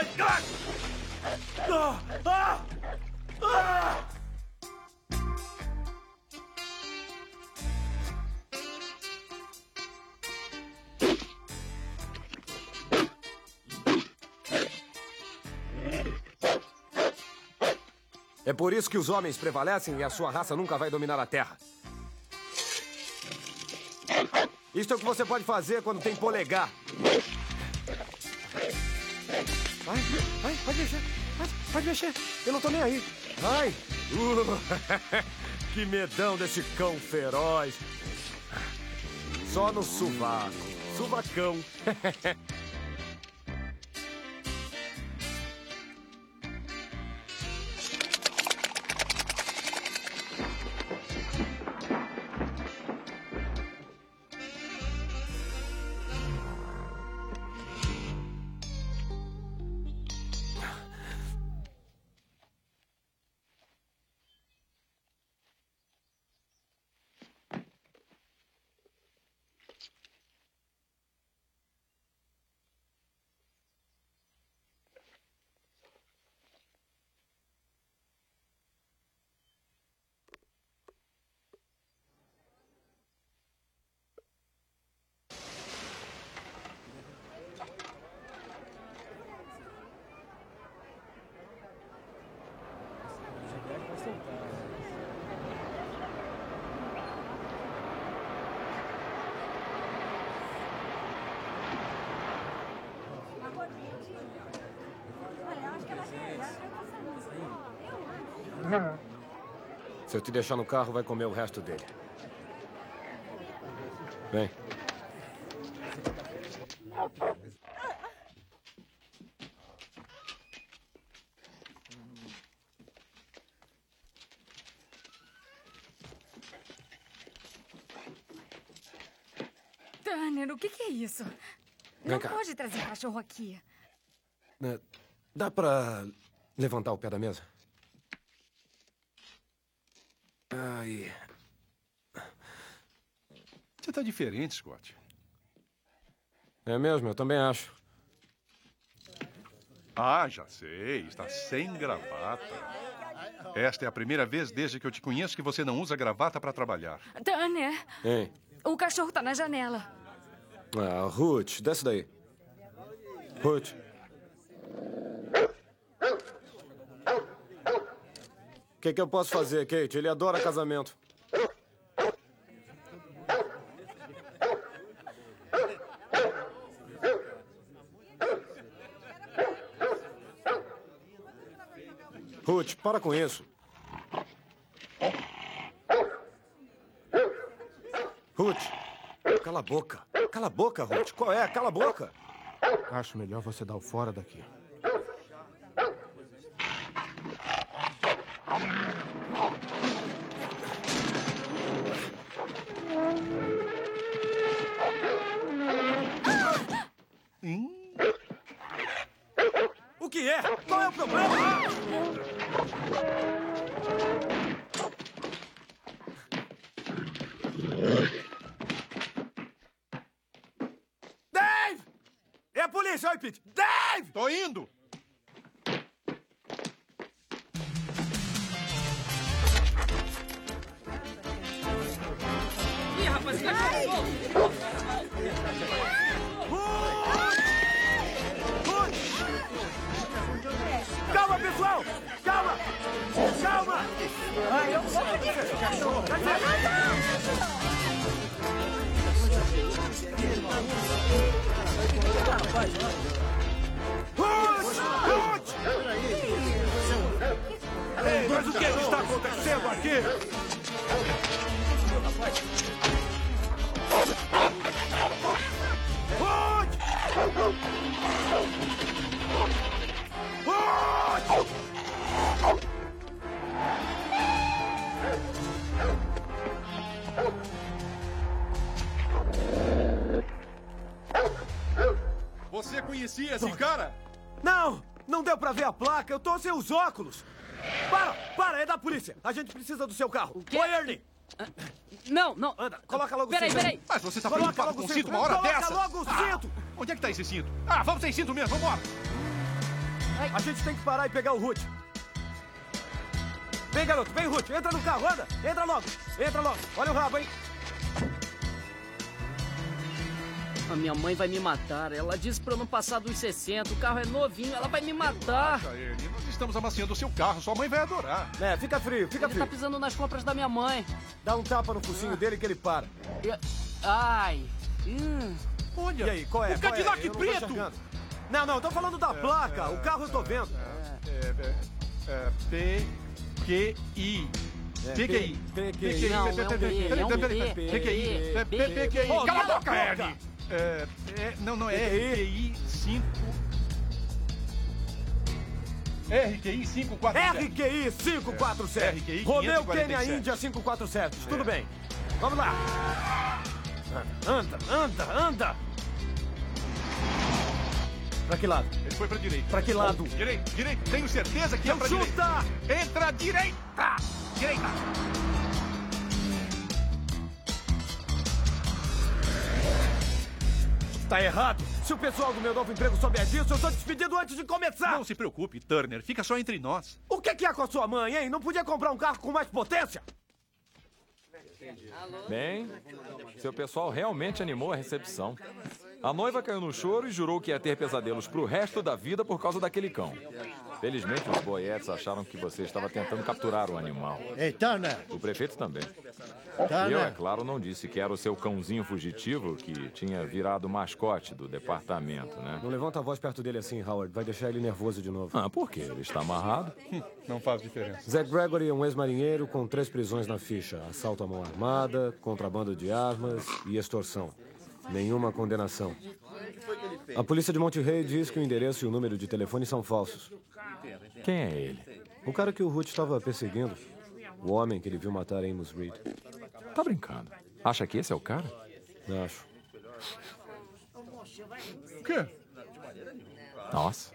É por isso que os homens prevalecem e a sua raça nunca vai dominar a Terra. Isto é o que você pode fazer quando tem polegar. Vai, pode mexer. Pode mexer. Eu não tô nem aí. Vai. Que medão desse cão feroz. Só no sovaco. Suvacão. Se eu te deixar no carro, vai comer o resto dele. Vem. Turner, o que é isso? Não pode trazer cachorro aqui. Dá pra levantar o pé da mesa? Aí. Você tá diferente, Scott. É mesmo, eu também acho. Ah, já sei. Está sem gravata. Esta é a primeira vez desde que eu te conheço que você não usa gravata para trabalhar. Turner, Hein? o cachorro tá na janela. Ah, Ruth, desce daí. Ruth. O que eu posso fazer, Kate? Ele adora casamento. Ruth, para com isso. Ruth, cala a boca. Cala a boca, Ruth. Qual é? Cala a boca. Acho melhor você dar o fora daqui. O que é? Qual é o problema? Dave! É a polícia, oi, Pete! Dave! Tô indo! Calma, pessoal! Calma! Calma! Ai, eu vou dizer, cachorro! Ei, mas o que está acontecendo aqui? Você conhecia esse cara? Não! Não deu pra ver a placa, eu tô sem os óculos! Para, é da polícia! A gente precisa do seu carro! Oi, Ernie! Não! Anda, coloca logo o cinto. Peraí! Mas você tá Coloca preocupado logo com o o cinto uma hora dessa? Coloca logo o cinto! Onde é que tá esse cinto? Vamos sem cinto mesmo, vambora! A gente tem que parar e pegar o Ruth. Vem, garoto, vem, Ruth. Entra no carro, anda. Entra logo. Olha o rabo, hein? A minha mãe vai me matar. Ela disse pra eu não passar dos 60. O carro é novinho, ela vai me matar. Relaxa, Ernie. Nós estamos amaciando o seu carro. Sua mãe vai adorar. É, fica frio. Ele tá pisando nas compras da minha mãe. Dá um tapa no focinho dele que ele para. Ai. Olha. E aí, qual é? O Cadillac preto! Não, tô falando da placa. O carro eu tô vendo. PQI. PQI. PQI. Não, é um B, é um B. PQI. Cala a boca, Ernie! Não, é RQI 5... RQI 547. RQI 547. RQI Romeu 547. Quênia Índia 547. Tudo bem. Vamos lá. Anda. Pra que lado? Ele foi pra direita. Pra que lado? Direito. Tenho certeza que é pra direita. Chuta! Entra à direita! Direita! Tá errado. Se o pessoal do meu novo emprego souber disso, eu sou despedido antes de começar. Não se preocupe, Turner. Fica só entre nós. O que é com a sua mãe, hein? Não podia comprar um carro com mais potência? Bem, seu pessoal realmente animou a recepção. A noiva caiu no choro e jurou que ia ter pesadelos pro resto da vida por causa daquele cão. Felizmente, os boietes acharam que você estava tentando capturar o animal. Ei, Turner! O prefeito também. Turner! Eu, é claro, não disse que era o seu cãozinho fugitivo que tinha virado mascote do departamento, né? Não levanta a voz perto dele assim, Howard. Vai deixar ele nervoso de novo. Por quê? Ele está amarrado? Não faz diferença. Zack Gregory é um ex-marinheiro com 3 prisões na ficha. Assalto à mão armada, contrabando de armas e extorsão. Nenhuma condenação. A polícia de Monterey diz que o endereço e o número de telefone são falsos. Quem é ele? O cara que o Ruth estava perseguindo. O homem que ele viu matar Amos Reed. Tá brincando? Acha que esse é o cara? Acho. O quê? Nossa.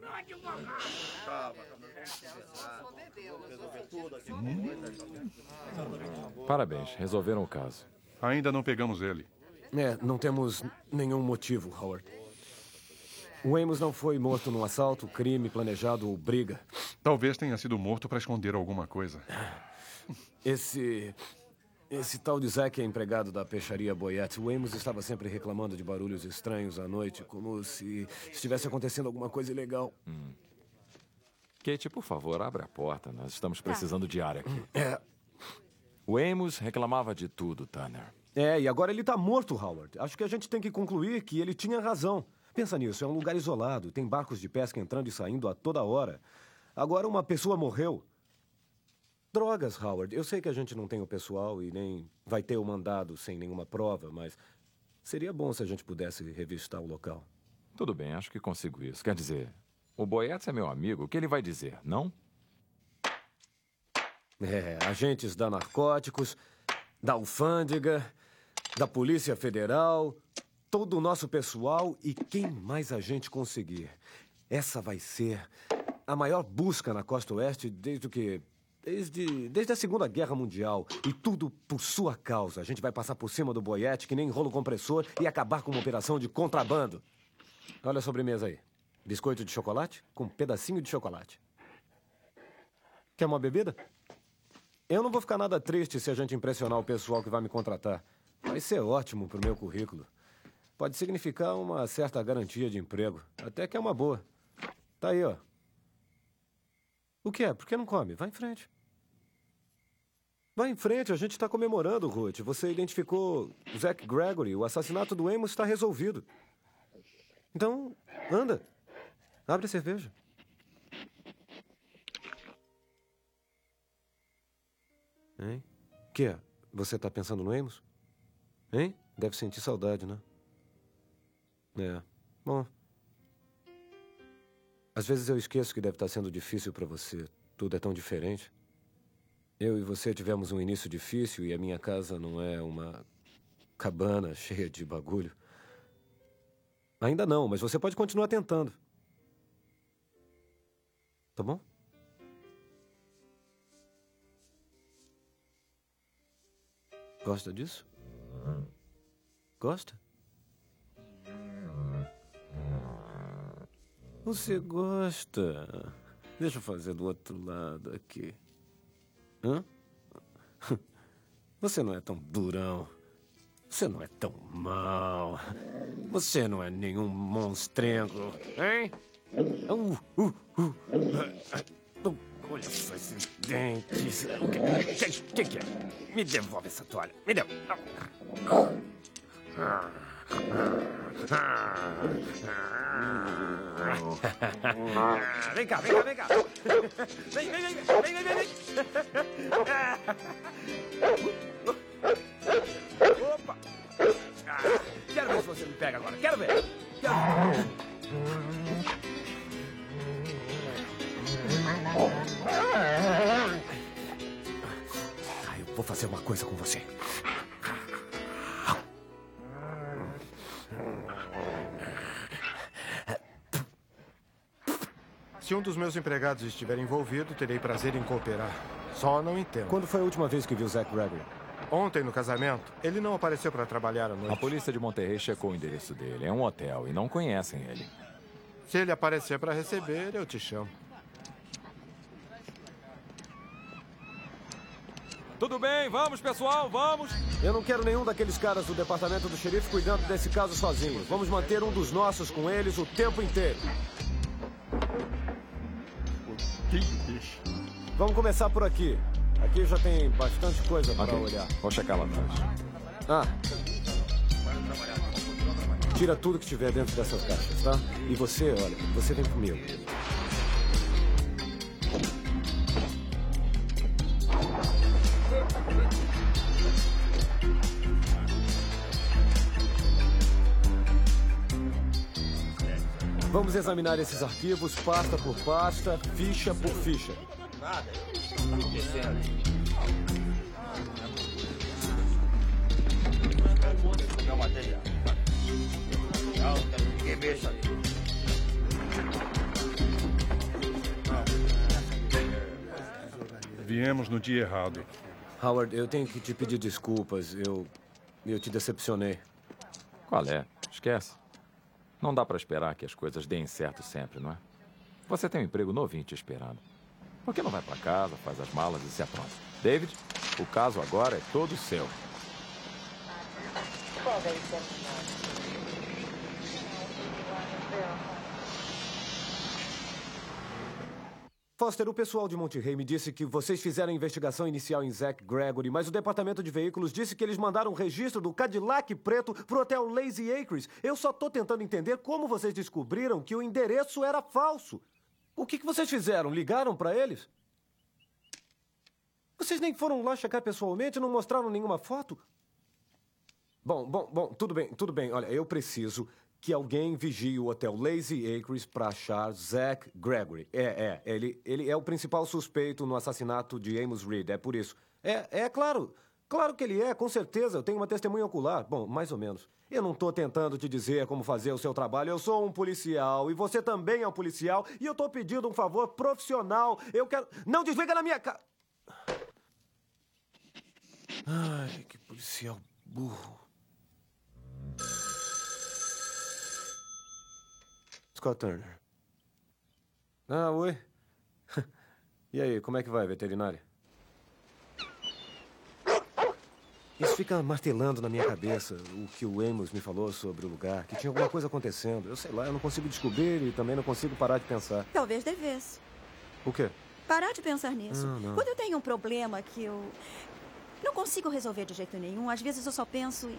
Parabéns, resolveram o caso. Ainda não pegamos ele. Não temos nenhum motivo, Howard. O Amos não foi morto num assalto, crime planejado ou briga. Talvez tenha sido morto para esconder alguma coisa. Esse tal de Zack é empregado da peixaria Boyette. O Amos estava sempre reclamando de barulhos estranhos à noite, como se estivesse acontecendo alguma coisa ilegal. Kate, por favor, abre a porta. Nós estamos precisando de ar aqui. É. O Amos reclamava de tudo, Turner. E agora ele tá morto, Howard. Acho que a gente tem que concluir que ele tinha razão. Pensa nisso, é um lugar isolado. Tem barcos de pesca entrando e saindo a toda hora. Agora uma pessoa morreu. Drogas, Howard. Eu sei que a gente não tem o pessoal e nem vai ter o mandado sem nenhuma prova, mas seria bom se a gente pudesse revistar o local. Tudo bem, acho que consigo isso. Quer dizer, o Boyette é meu amigo. O que ele vai dizer, não? Agentes da Narcóticos, da Alfândega, da Polícia Federal, todo o nosso pessoal e quem mais a gente conseguir. Essa vai ser a maior busca na costa oeste desde a Segunda Guerra Mundial. E tudo por sua causa. A gente vai passar por cima do Boyette que nem rolo compressor e acabar com uma operação de contrabando. Olha a sobremesa aí. Biscoito de chocolate com um pedacinho de chocolate. Quer uma bebida? Eu não vou ficar nada triste se a gente impressionar o pessoal que vai me contratar. Vai ser ótimo pro meu currículo. Pode significar uma certa garantia de emprego. Até que é uma boa. Tá aí, ó. O que é? Por que não come? Vai em frente. Vai em frente, a gente está comemorando, Ruth. Você identificou Zack Gregory. O assassinato do Amos está resolvido. Então, anda. Abre a cerveja. Hein? O que é? Você está pensando no Amos? Hein? Deve sentir saudade, né? É. Bom. Às vezes eu esqueço que deve estar sendo difícil para você. Tudo é tão diferente. Eu e você tivemos um início difícil e a minha casa não é uma cabana cheia de bagulho. Ainda não, mas você pode continuar tentando. Tá bom? Gosta disso? Gosta? Você gosta? Deixa eu fazer do outro lado aqui. Hã? Você não é tão durão. Você não é tão mau. Você não é nenhum monstrengo, hein? Olha só esses dentes. O que é? Me devolve essa toalha. Me devolve. Vem cá. Vem. Opa! Quero ver se você me pega agora. Quero ver. Eu vou fazer uma coisa com você. Se um dos meus empregados estiver envolvido, terei prazer em cooperar. Só não entendo. Quando foi a última vez que viu Zack Gregory? Ontem, no casamento. Ele não apareceu para trabalhar à noite. A polícia de Monterrey checou o endereço dele. É um hotel e não conhecem ele. Se ele aparecer para receber, eu te chamo. Tudo bem, vamos, pessoal, vamos. Eu não quero nenhum daqueles caras do departamento do xerife cuidando desse caso sozinhos. Vamos manter um dos nossos com eles o tempo inteiro. Vamos começar por aqui. Aqui já tem bastante coisa para olhar. Vou checar lá atrás. Tira tudo que tiver dentro dessas caixas, tá? E você, olha, você vem comigo. Vamos examinar esses arquivos pasta por pasta, ficha por ficha. Nada, tá acontecendo. Meu material. Que mexa ali. Viemos no dia errado. Howard, eu tenho que te pedir desculpas. Eu te decepcionei. Qual é? Esquece. Não dá para esperar que as coisas deem certo sempre, não é? Você tem um emprego novinho te esperando. Por que não vai para casa, faz as malas e se apronta? David, o caso agora é todo seu. Foster, o pessoal de Monterey me disse que vocês fizeram a investigação inicial em Zack Gregory, mas o departamento de veículos disse que eles mandaram um registro do Cadillac preto pro hotel Lazy Acres. Eu só tô tentando entender como vocês descobriram que o endereço era falso. O que vocês fizeram? Ligaram para eles? Vocês nem foram lá checar pessoalmente, não mostraram nenhuma foto? Bom, tudo bem. Olha, eu preciso que alguém vigie o hotel Lazy Acres para achar Zack Gregory. Ele é o principal suspeito no assassinato de Amos Reed, é por isso. Claro. Claro que ele é, com certeza. Eu tenho uma testemunha ocular. Bom, mais ou menos. Eu não tô tentando te dizer como fazer o seu trabalho. Eu sou um policial e você também é um policial e eu tô pedindo um favor profissional. Eu quero... Não desliga na minha cara! Ai, que policial burro. Scott Turner. Oi. E aí, como é que vai, veterinária? Isso fica martelando na minha cabeça o que o Amos me falou sobre o lugar, que tinha alguma coisa acontecendo. Eu sei lá, eu não consigo descobrir e também não consigo parar de pensar. Talvez devesse. O quê? Parar de pensar nisso. Não. Quando eu tenho um problema que eu não consigo resolver de jeito nenhum, às vezes eu só penso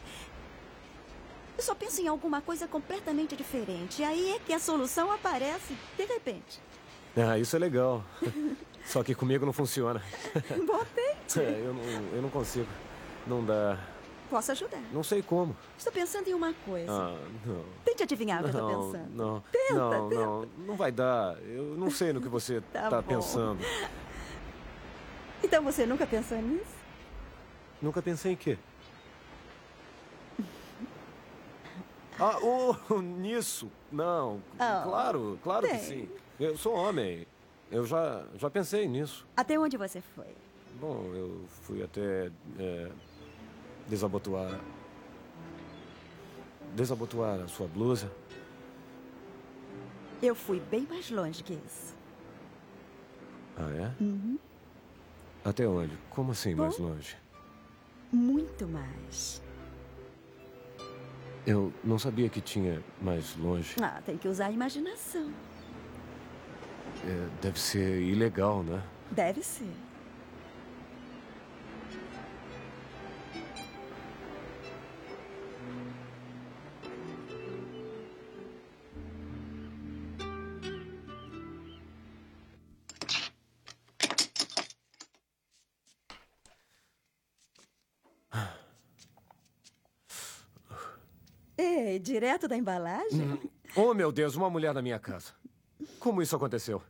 em alguma coisa completamente diferente. E aí é que a solução aparece de repente. Ah, isso é legal. Só que comigo não funciona. Bom, tente. Eu não consigo. Não dá. Posso ajudar. Não sei como. Estou pensando em uma coisa. Ah, não. Tente adivinhar o que eu estou pensando. Não. Tenta. Não vai dar. Eu não sei no que você tá pensando. Então você nunca pensou nisso? Nunca pensei em quê? Nisso. Não. Claro que sim. Eu sou homem. Eu já pensei nisso. Até onde você foi? Bom, eu fui até desabotoar a sua blusa. Eu fui bem mais longe que isso. Ah, é? Uhum. Até onde? Como assim mais longe? Muito mais. Eu não sabia que tinha mais longe. Ah, tem que usar a imaginação. Deve ser ilegal, né? Deve ser. Ei, direto da embalagem? Oh, meu Deus, uma mulher na minha casa. Como isso aconteceu?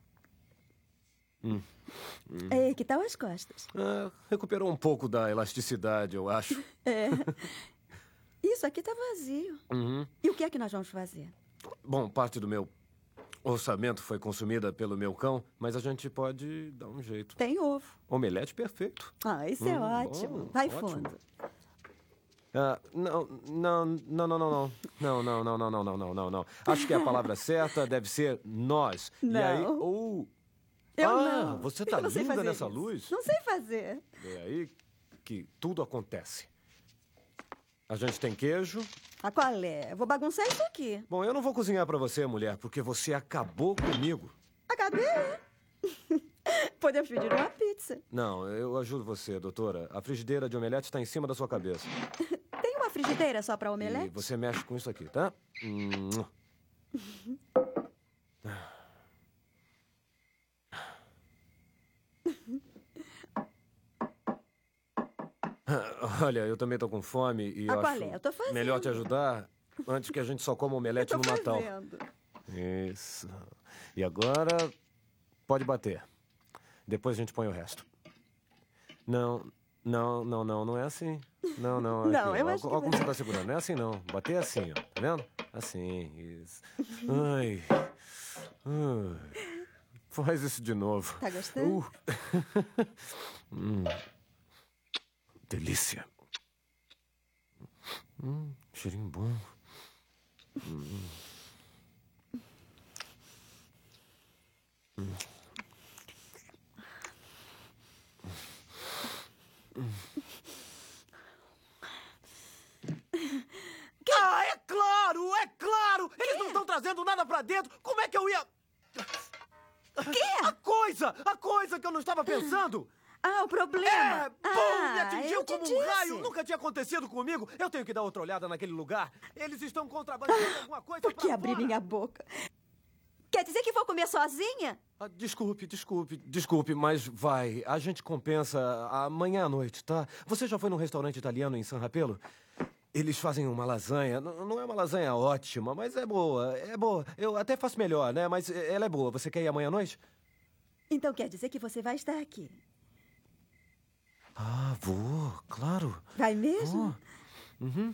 Ei, que tal as costas? Recuperou um pouco da elasticidade, eu acho. Isso aqui tá vazio. Uhum. E o que é que nós vamos fazer? Bom, parte do meu orçamento foi consumida pelo meu cão, mas a gente pode dar um jeito. Tem ovo. Omelete perfeito. Ah, isso é ótimo. Bom, Vai ótimo. fundo. Não. Acho que a palavra certa deve ser nós. Não. E aí, Eu não. Você Eu tá não sei linda fazer nessa isso. luz? Não sei fazer. É aí que tudo acontece. A gente tem queijo. Ah, qual é? Vou bagunçar isso aqui. Bom, eu não vou cozinhar pra você, mulher, porque você acabou comigo. Acabei? Podemos pedir uma pizza. Não, eu ajudo você, doutora. A frigideira de omelete está em cima da sua cabeça. Tem uma frigideira só para omelete? E você mexe com isso aqui, tá? Olha, eu também tô com fome e qual acho é? Eu tô fazendo. melhor te ajudar antes que a gente só coma omelete no Natal. Fazendo. Isso. E agora, pode bater. Depois a gente põe o resto. Não é assim. Não. Não, eu acho que olha como você tá segurando. Não é assim, não. Bater assim, ó. Tá vendo? Assim, isso. Ai. Faz isso de novo. Tá gostando? Delícia. Cheirinho bom. É claro! Eles não estão trazendo nada pra dentro! Como é que eu ia... Quê? A coisa que eu não estava pensando! O problema! Me atingiu como um raio! Nunca tinha acontecido comigo! Eu tenho que dar outra olhada naquele lugar! Eles estão contrabandeando alguma coisa Por que abrir minha boca? Quer dizer que vou comer sozinha? Desculpe, mas vai. A gente compensa amanhã à noite, tá? Você já foi num restaurante italiano em San Rapelo? Eles fazem uma lasanha. Não é uma lasanha ótima, mas é boa. É boa. Eu até faço melhor, né? Mas ela é boa. Você quer ir amanhã à noite? Então quer dizer que você vai estar aqui? Vou. Claro. Vai mesmo? Uhum.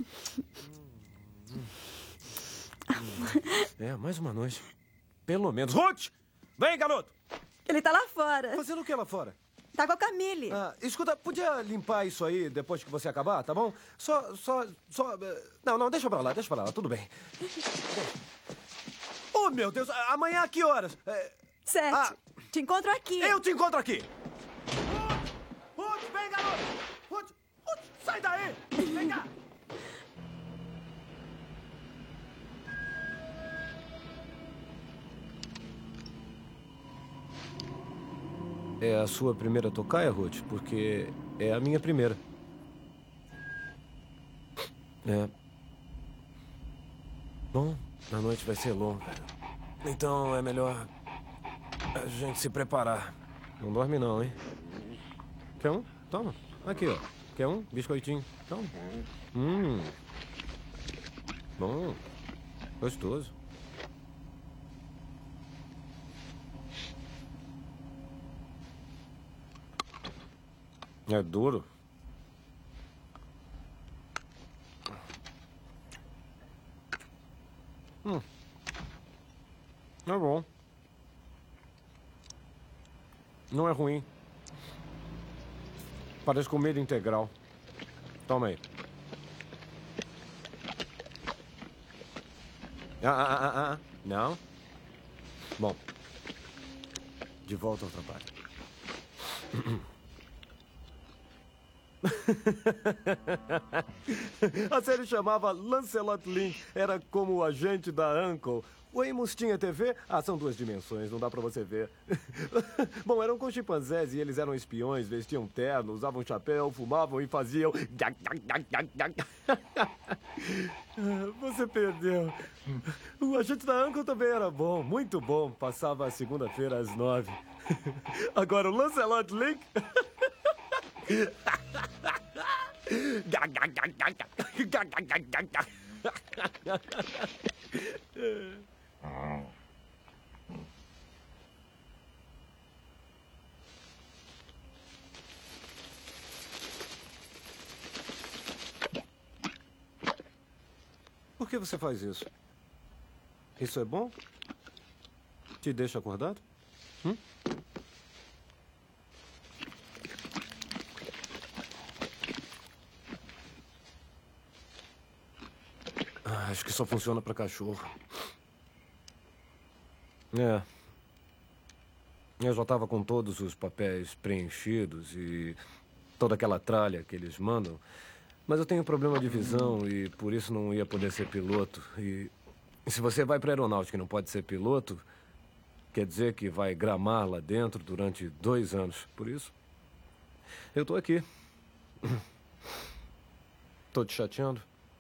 Mais uma noite. Pelo menos. Ruth! Vem, garoto! Ele tá lá fora. Fazendo o que lá fora? Tá com a Camille. Escuta, podia limpar isso aí depois que você acabar, tá bom? Não, deixa pra lá, tudo bem. Oh, meu Deus, amanhã a que horas? 7. Te encontro aqui. Eu te encontro aqui. Ruth, vem, garoto! Ruth, Sai daí! Vem cá! É a sua primeira tocaia, Ruth? Porque é a minha primeira. É. Bom, a noite vai ser longa. Então é melhor a gente se preparar. Não dorme não, hein? Quer um? Toma. Aqui, ó. Quer um? Biscoitinho. Toma. Bom. Gostoso. É duro. É bom. Não é ruim. Parece comida integral. Toma aí. Não? Bom. De volta ao trabalho. A série chamava Lancelot Link. Era como o agente da Uncle. O Amos tinha TV? São 2 dimensões, não dá pra você ver. Bom, eram com chimpanzés e eles eram espiões, vestiam terno, usavam chapéu, fumavam e faziam... Você perdeu. O agente da Uncle também era bom, muito bom. Passava a segunda-feira às 9. Agora o Lancelot Link... Por que você faz isso? Isso é bom? Te deixa acordado? Acho que só funciona para cachorro. Eu já estava com todos os papéis preenchidos e toda aquela tralha que eles mandam. Mas eu tenho problema de visão e por isso não ia poder ser piloto. E se você vai para a aeronáutica e não pode ser piloto, quer dizer que vai gramar lá dentro durante 2 anos. Por isso, eu estou aqui. Estou te chateando?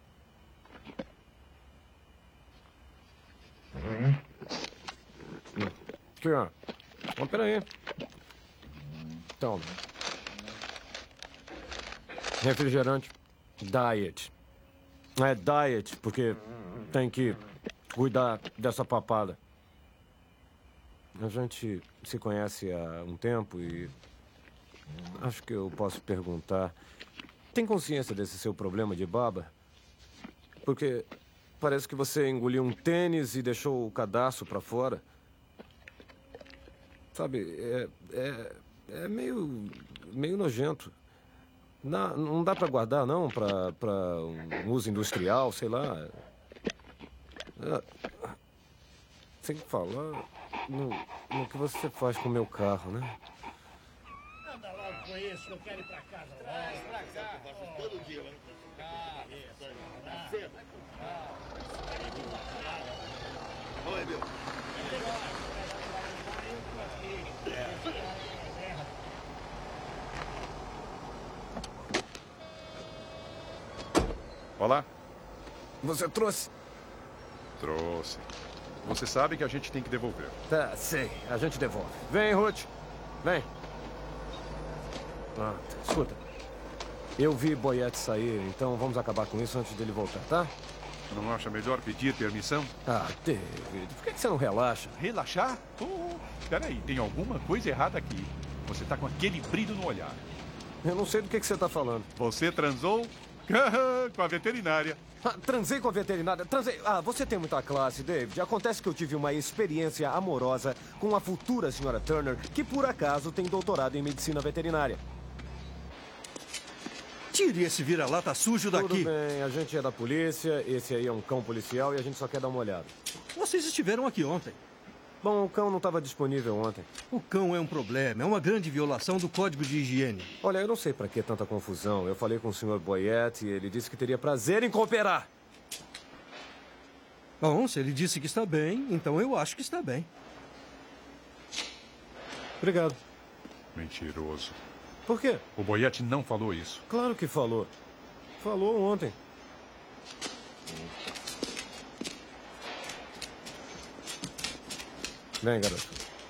Aqui, ó. Peraí. Então. Refrigerante. Diet. É diet, porque tem que cuidar dessa papada. A gente se conhece há um tempo e... acho que eu posso perguntar... Tem consciência desse seu problema de baba? Porque... parece que você engoliu um tênis e deixou o cadarço pra fora. Sabe, é meio nojento. Não dá pra guardar, não, pra um uso industrial, sei lá. Sem falar no que você faz com o meu carro, né? Anda logo com isso, que eu quero ir pra casa. Traz pra cá. Todo dia, né? Oi, meu. Olá. Você trouxe? Trouxe. Você sabe que a gente tem que devolver. Tá, sei. A gente devolve. Vem, Ruth. Vem. Escuta. Eu vi Boyette sair, então vamos acabar com isso antes dele voltar, tá? Não acha melhor pedir permissão? David, por que você não relaxa? Relaxar? Peraí, tem alguma coisa errada aqui. Você tá com aquele brilho no olhar. Eu não sei do que você tá falando. Você transou com a veterinária. Transei com a veterinária? Transei... você tem muita classe, David. Acontece que eu tive uma experiência amorosa com a futura senhora Turner, que por acaso tem doutorado em medicina veterinária. Tire esse vira-lata sujo daqui. Tudo bem, a gente é da polícia, esse aí é um cão policial e a gente só quer dar uma olhada. Vocês estiveram aqui ontem. Bom, o cão não estava disponível ontem. O cão é um problema. É uma grande violação do código de higiene. Olha, eu não sei para que tanta confusão. Eu falei com o Sr. Boyette e ele disse que teria prazer em cooperar. Bom, se ele disse que está bem, então eu acho que está bem. Obrigado. Mentiroso. Por quê? O Boyette não falou isso. Claro que falou. Falou ontem. Vem, garoto.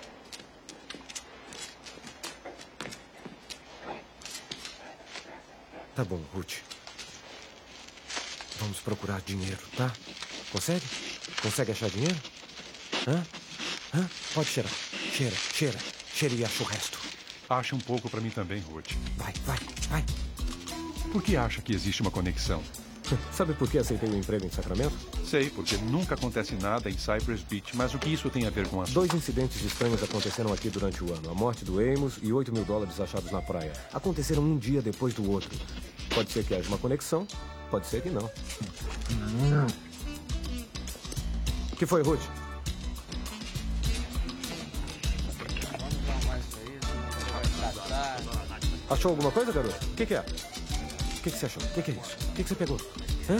Tá bom, Ruth. Vamos procurar dinheiro, tá? Consegue? Consegue achar dinheiro? Hã? Pode cheirar. Cheira e acha o resto. Acha um pouco pra mim também, Ruth. Vai. Por que acha que existe uma conexão? Sabe por que aceitei o emprego em Sacramento? Sei, porque nunca acontece nada em Cypress Beach, mas o que isso tem a ver com a... 2 incidentes estranhos aconteceram aqui durante o ano. A morte do Amos e $8 mil achados na praia. Aconteceram um dia depois do outro. Pode ser que haja uma conexão, pode ser que não. O que foi, Ruth? Achou alguma coisa, garoto? O que é? O que você achou? O que é isso? O que você pegou? Hã?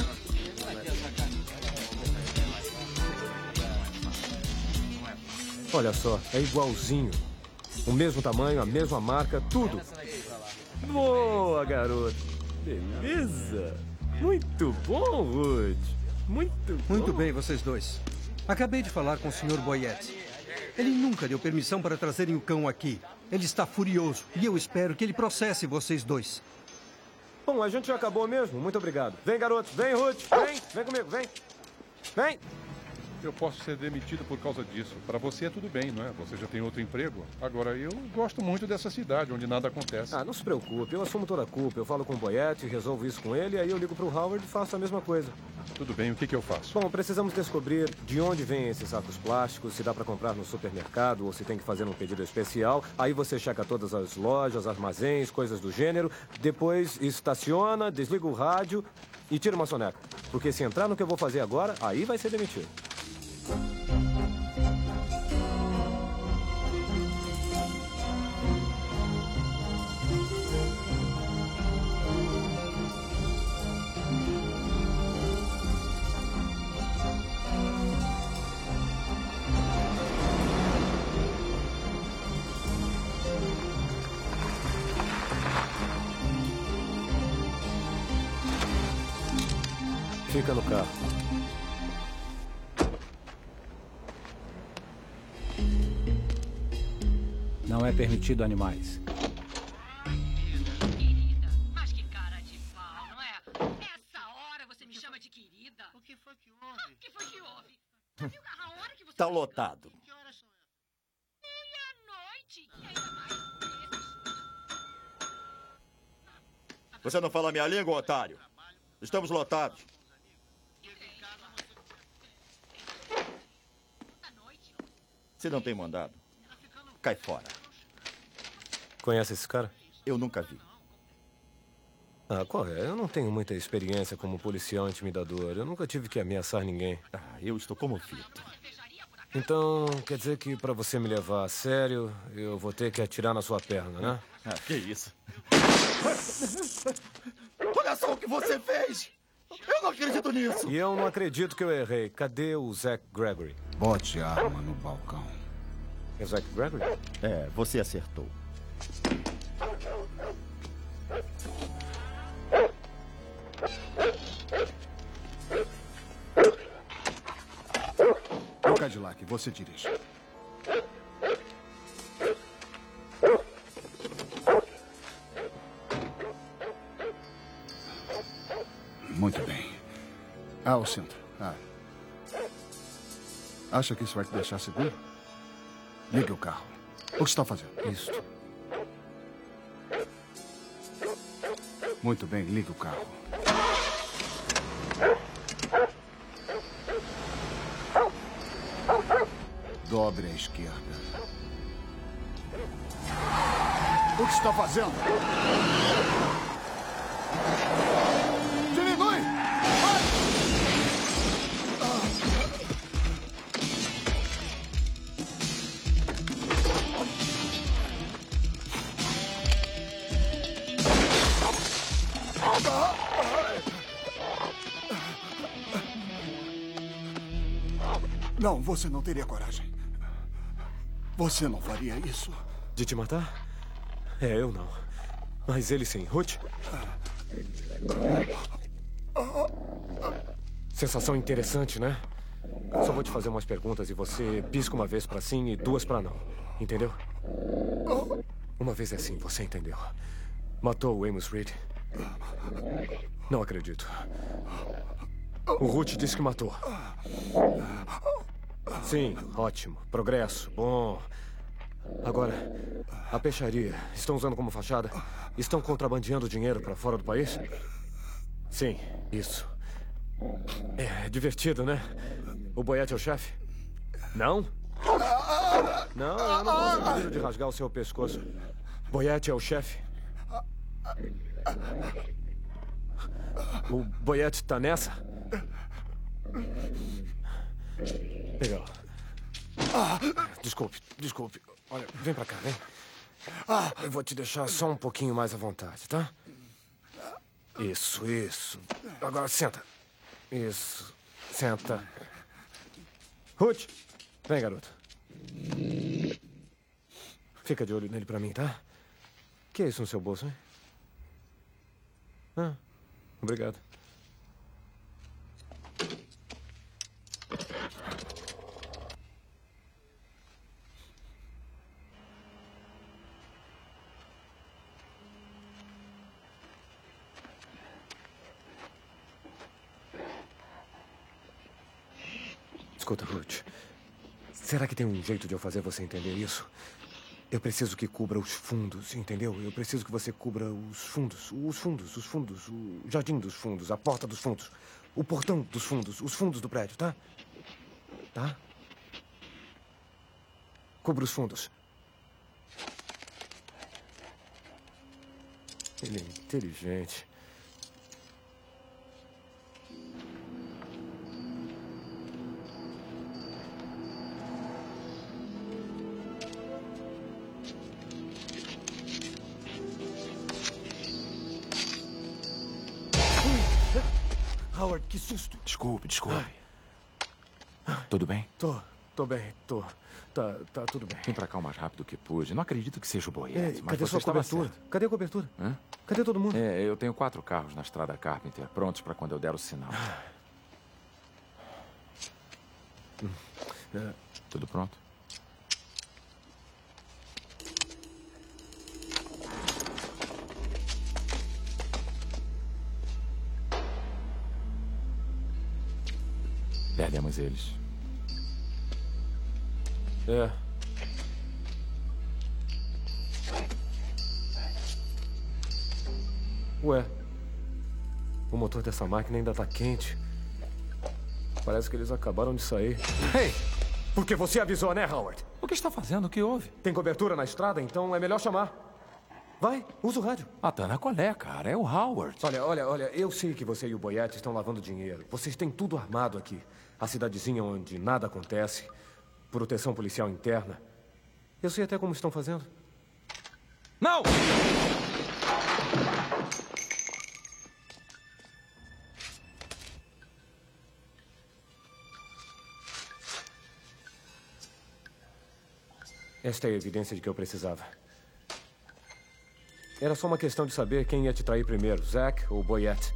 Olha só, é igualzinho. O mesmo tamanho, a mesma marca, tudo. Boa, garoto. Beleza. Muito bom, Ruth. Muito bom. Muito bem, vocês dois. Acabei de falar com o Sr. Boyette. Ele nunca deu permissão para trazerem o cão aqui. Ele está furioso e eu espero que ele processe vocês dois. Bom, a gente já acabou mesmo. Muito obrigado. Vem, garoto. Vem, Ruth. Vem comigo. Vem. Eu posso ser demitido por causa disso. Para você é tudo bem, não é? Você já tem outro emprego. Agora, eu gosto muito dessa cidade, onde nada acontece. Não se preocupe. Eu assumo toda a culpa. Eu falo com o Boyette, resolvo isso com ele, aí eu ligo pro Howard e faço a mesma coisa. Tudo bem. O que eu faço? Bom, precisamos descobrir de onde vêm esses sacos plásticos, se dá para comprar no supermercado ou se tem que fazer um pedido especial. Aí você checa todas as lojas, armazéns, coisas do gênero. Depois estaciona, desliga o rádio e tira uma soneca. Porque se entrar no que eu vou fazer agora, aí vai ser demitido. Fica no carro. Não é permitido animais. Querida, mas que cara de pau, não é? Essa hora você me chama de querida? O que foi que houve? O que foi que houve? Já viu a hora que você... Tá lotado. Que horas são? Meia-noite. E ainda mais Você não fala minha língua, otário? Estamos lotados. Se não tem mandado, cai fora. Conhece esse cara? Eu nunca vi. Qual é? Eu não tenho muita experiência como policial intimidador. Eu nunca tive que ameaçar ninguém. Eu estou comovido. Então, quer dizer que para você me levar a sério, eu vou ter que atirar na sua perna, né? Que isso? Olha só o que você fez! Eu não acredito nisso! E eu não acredito que eu errei. Cadê o Zach Gregory? Bote a arma no balcão. É o Zach Gregory? É, você acertou. O Cadillac, você dirige. Muito bem. O centro. Acha que isso vai te deixar seguro? Ligue o carro. O que está fazendo? Isso. Muito bem, ligue o carro. Dobre à esquerda. O que está fazendo? Diminui! Não, você não teria coragem. Você não faria isso. De te matar? Eu não. Mas ele sim. Ruth? Sensação interessante, né? Só vou te fazer umas perguntas e você pisca uma vez pra sim e 2 pra não. Entendeu? Uma vez é sim, você entendeu. Matou o Amos Reed? Não acredito. O Ruth disse que matou. Sim, ótimo. Progresso, bom. Agora, a peixaria, estão usando como fachada? Estão contrabandeando dinheiro para fora do país? Sim, isso. É divertido, né? O Boyette é o chefe? Não? Não, eu não gosto do medo de rasgar o seu pescoço. Boyette é o chefe? O Boyette tá nessa? Legal. Desculpe. Olha, vem pra cá, vem. Eu vou te deixar só um pouquinho mais à vontade, tá? Isso. Agora senta. Isso. Senta. Ruth, vem, garota. Fica de olho nele pra mim, tá? Que é isso no seu bolso, hein? Obrigado. Escuta, Ruth. Será que tem um jeito de eu fazer você entender isso? Eu preciso que cubra os fundos, entendeu? Eu preciso que você cubra os fundos. O jardim dos fundos, a porta dos fundos, o portão dos fundos, os fundos do prédio, tá? Tá? Cubra os fundos. Ele é inteligente. Howard, que susto! Desculpe. Tudo bem? Tô bem. Tá tudo bem. Vim pra cá o mais rápido que pude. Não acredito que seja o Boyette, mas cadê você sua estava cobertura? certo. Cadê a cobertura? Hã? Cadê todo mundo? Eu tenho 4 carros na estrada Carpenter, prontos pra quando eu der o sinal. Tudo pronto? Perdemos eles. Ué, o motor dessa máquina ainda tá quente. Parece que eles acabaram de sair. Ei! Porque você avisou, né, Howard? O que está fazendo? O que houve? Tem cobertura na estrada, então é melhor chamar. Vai, usa o rádio. Atana, qual é, cara? É o Howard. Olha, eu sei que você e o Boyette estão lavando dinheiro. Vocês têm tudo armado aqui. A cidadezinha onde nada acontece. Proteção policial interna. Eu sei até como estão fazendo. Não! Esta é a evidência de que eu precisava. Era só uma questão de saber quem ia te trair primeiro, Zack ou Boyette.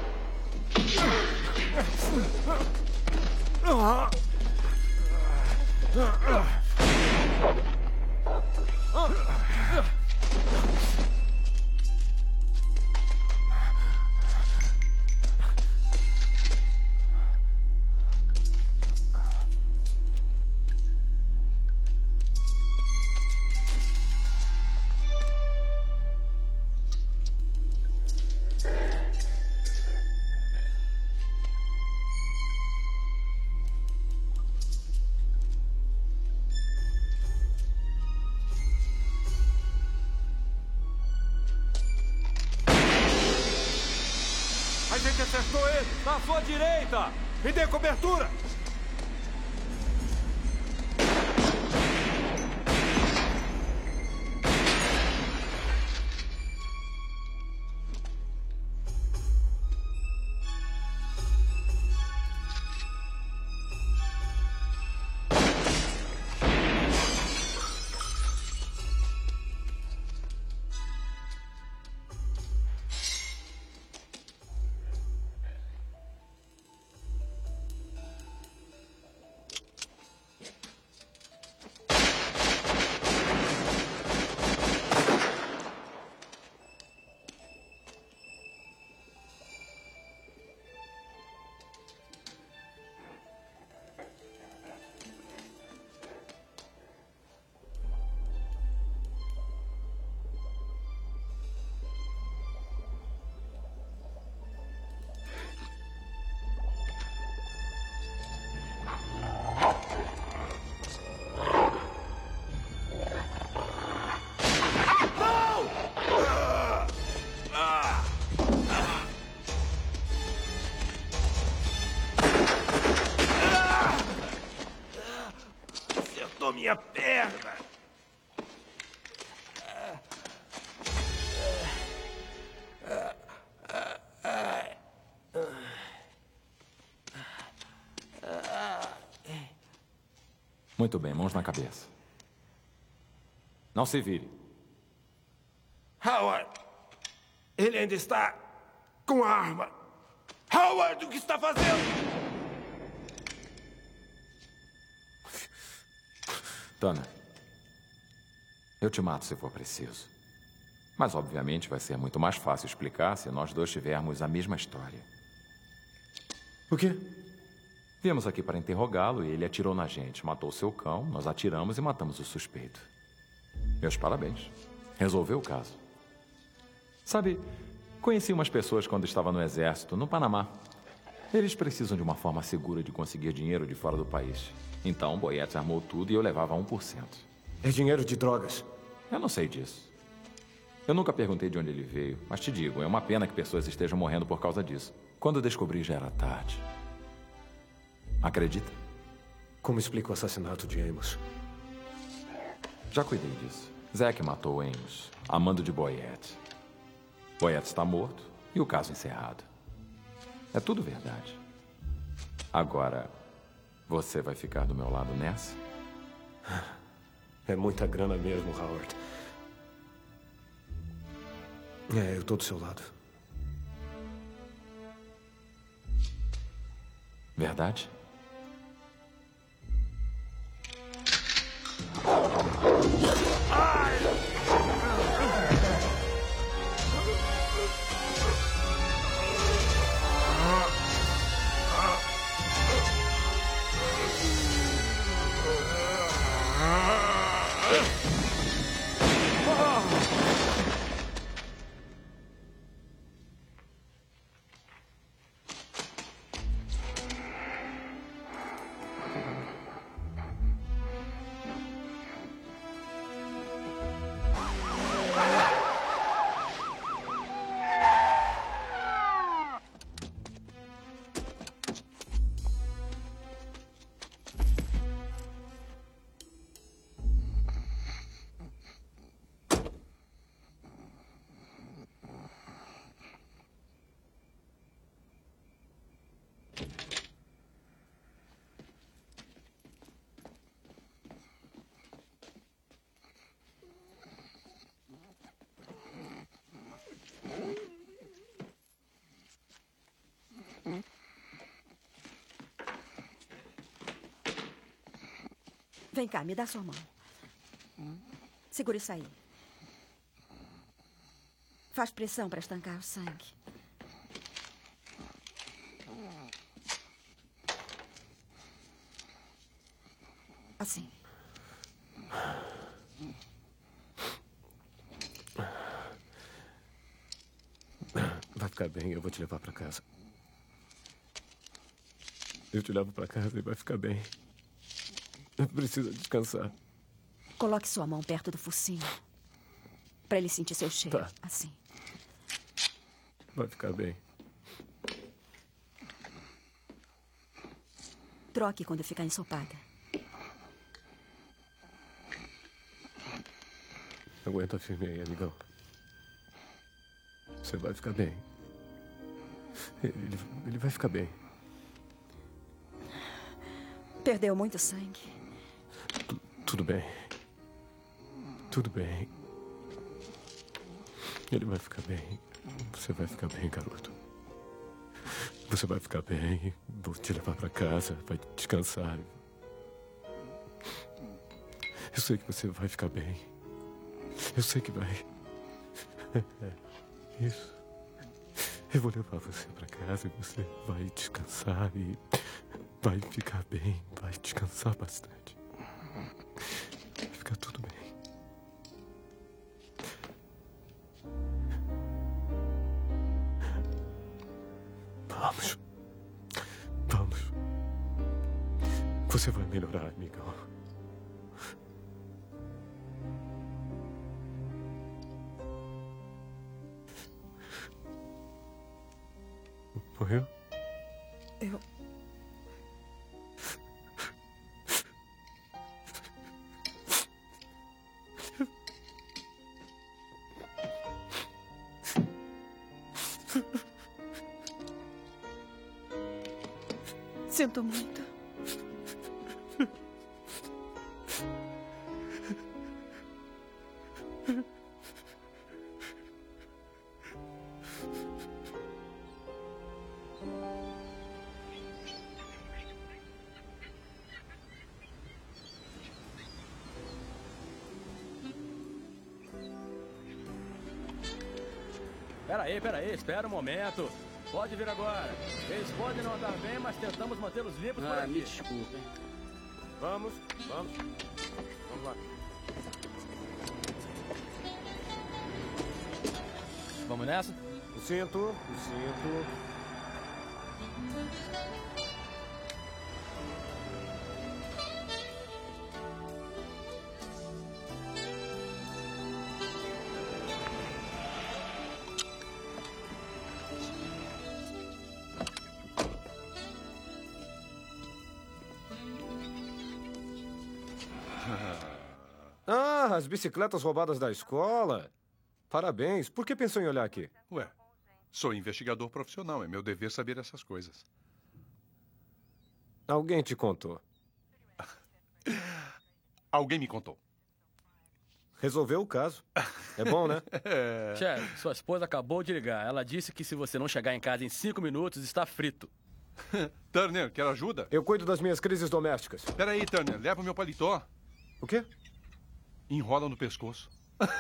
A gente acertou ele! Tá à sua direita! Me dê cobertura! minha perna! Muito bem, mãos na cabeça. Não se vire. Howard! Ele ainda está com a arma. Howard, o que está fazendo? Turner, eu te mato se for preciso. Mas, obviamente, vai ser muito mais fácil explicar se nós dois tivermos a mesma história. O quê? Viemos aqui para interrogá-lo e ele atirou na gente. Matou seu cão, nós atiramos e matamos o suspeito. Meus parabéns. Resolveu o caso. Sabe, conheci umas pessoas quando estava no exército, no Panamá. Eles precisam de uma forma segura de conseguir dinheiro de fora do país. Então, Boyette armou tudo e eu levava 1%. É dinheiro de drogas. Eu não sei disso. Eu nunca perguntei de onde ele veio, mas te digo, é uma pena que pessoas estejam morrendo por causa disso. Quando descobri, já era tarde. Acredita? Como explica o assassinato de Amos? Já cuidei disso. Zack matou Amos, a mando de Boyette. Boyette está morto e o caso encerrado. É tudo verdade. Agora, você vai ficar do meu lado nessa? É muita grana mesmo, Howard. Eu tô do seu lado. Verdade? Vem cá, me dá sua mão. Segura isso aí. Faz pressão para estancar o sangue. Assim. Vai ficar bem, eu vou te levar para casa. Eu te levo para casa e vai ficar bem. Precisa descansar. Coloque sua mão perto do focinho. Para ele sentir seu cheiro. Tá. Assim. Vai ficar bem. Troque quando ficar ensopada. Aguenta firme aí, amigão. Você vai ficar bem. Ele vai ficar bem. Perdeu muito sangue. Tudo bem. Tudo bem. Ele vai ficar bem. Você vai ficar bem, garoto. Você vai ficar bem. Vou te levar para casa. Vai descansar. Eu sei que você vai ficar bem. Eu sei que vai. Isso. Eu vou levar você para casa e você vai descansar e vai ficar bem. Vai descansar bastante. Vai ficar tudo bem. Vamos. Vamos. Você vai melhorar, amigão. Morreu? Sinto muito. Peraí, espera um momento. Pode vir agora. Eles podem não andar bem, mas tentamos mantê-los limpos por aqui. Me desculpem. Vamos lá. Vamos nessa? O cinto. Ah, as bicicletas roubadas da escola. Parabéns. Por que pensou em olhar aqui? Ué, sou investigador profissional. É meu dever saber essas coisas. Alguém te contou. Alguém me contou. Resolveu o caso. É bom, né? Chefe, sua esposa acabou de ligar. Ela disse que se você não chegar em casa em 5 minutos, está frito. Turner, quer ajuda? Eu cuido das minhas crises domésticas. Peraí, Turner, leva o meu paletó. O quê? Enrola no pescoço.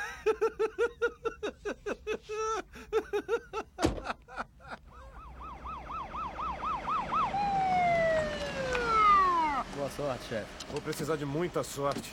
Boa sorte, chefe. Vou precisar de muita sorte.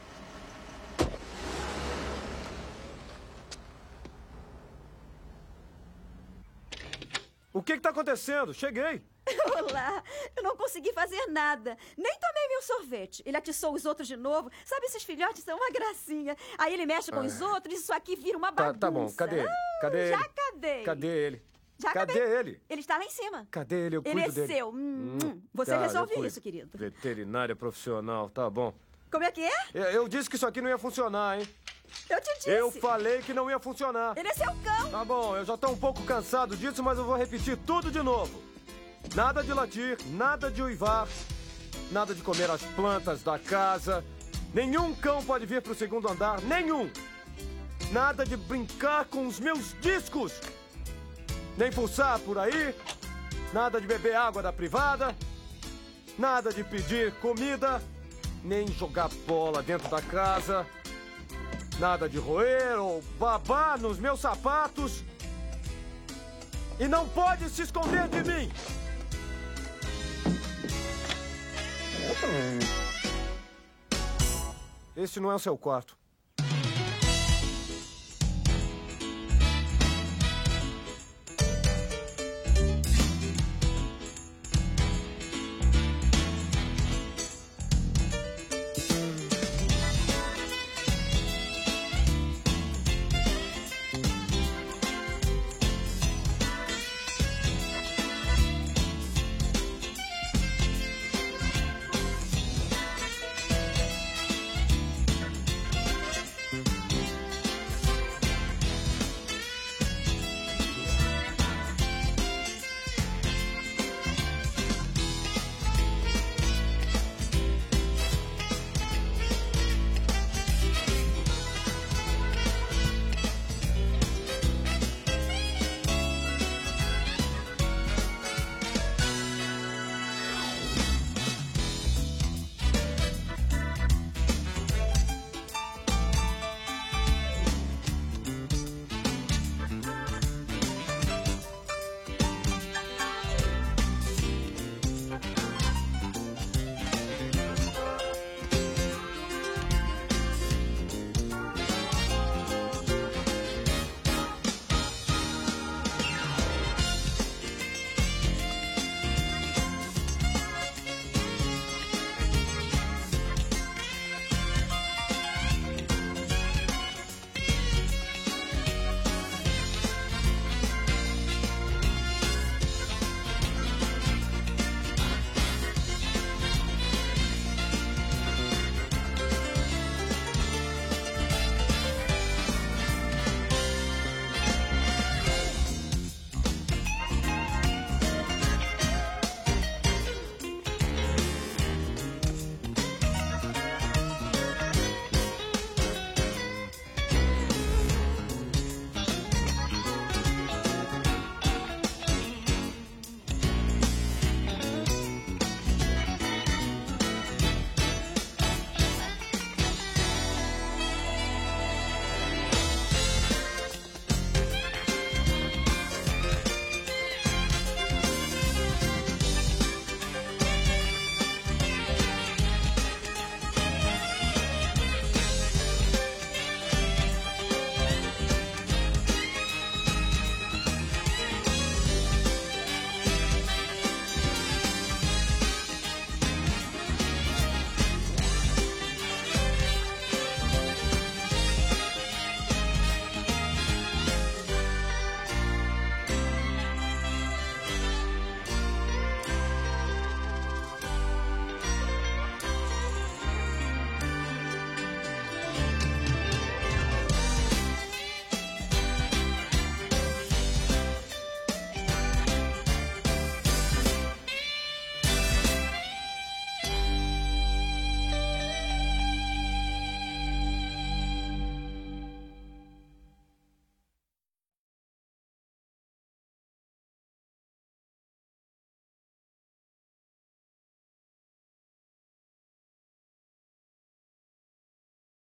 O que está acontecendo? Cheguei. Olá, eu não consegui fazer nada. Nem tomei meu sorvete. Ele atiçou os outros de novo. Sabe, esses filhotes são uma gracinha. Aí ele mexe com os outros e isso aqui vira uma bagunça. Tá bom, cadê ele? Cadê ele? Já cadê? Cadê ele? Já Cadê acabei. ele? Ele está lá em cima. Cadê ele? Eu cuido ele é dele. seu. Você Cara, resolve eu cuido. isso, querido. Veterinária profissional, tá bom. Como é que é? Eu disse que isso aqui não ia funcionar, hein? Eu te disse. Eu falei que não ia funcionar. Ele é seu cão. Tá bom, eu já tô um pouco cansado disso, mas eu vou repetir tudo de novo. Nada de latir, nada de uivar, nada de comer as plantas da casa. Nenhum cão pode vir pro segundo andar, nenhum. Nada de brincar com os meus discos. Nem pulsar por aí. Nada de beber água da privada. Nada de pedir comida. Nem jogar bola dentro da casa. Nada de roer ou babar nos meus sapatos. E não pode se esconder de mim. Este não é o seu quarto.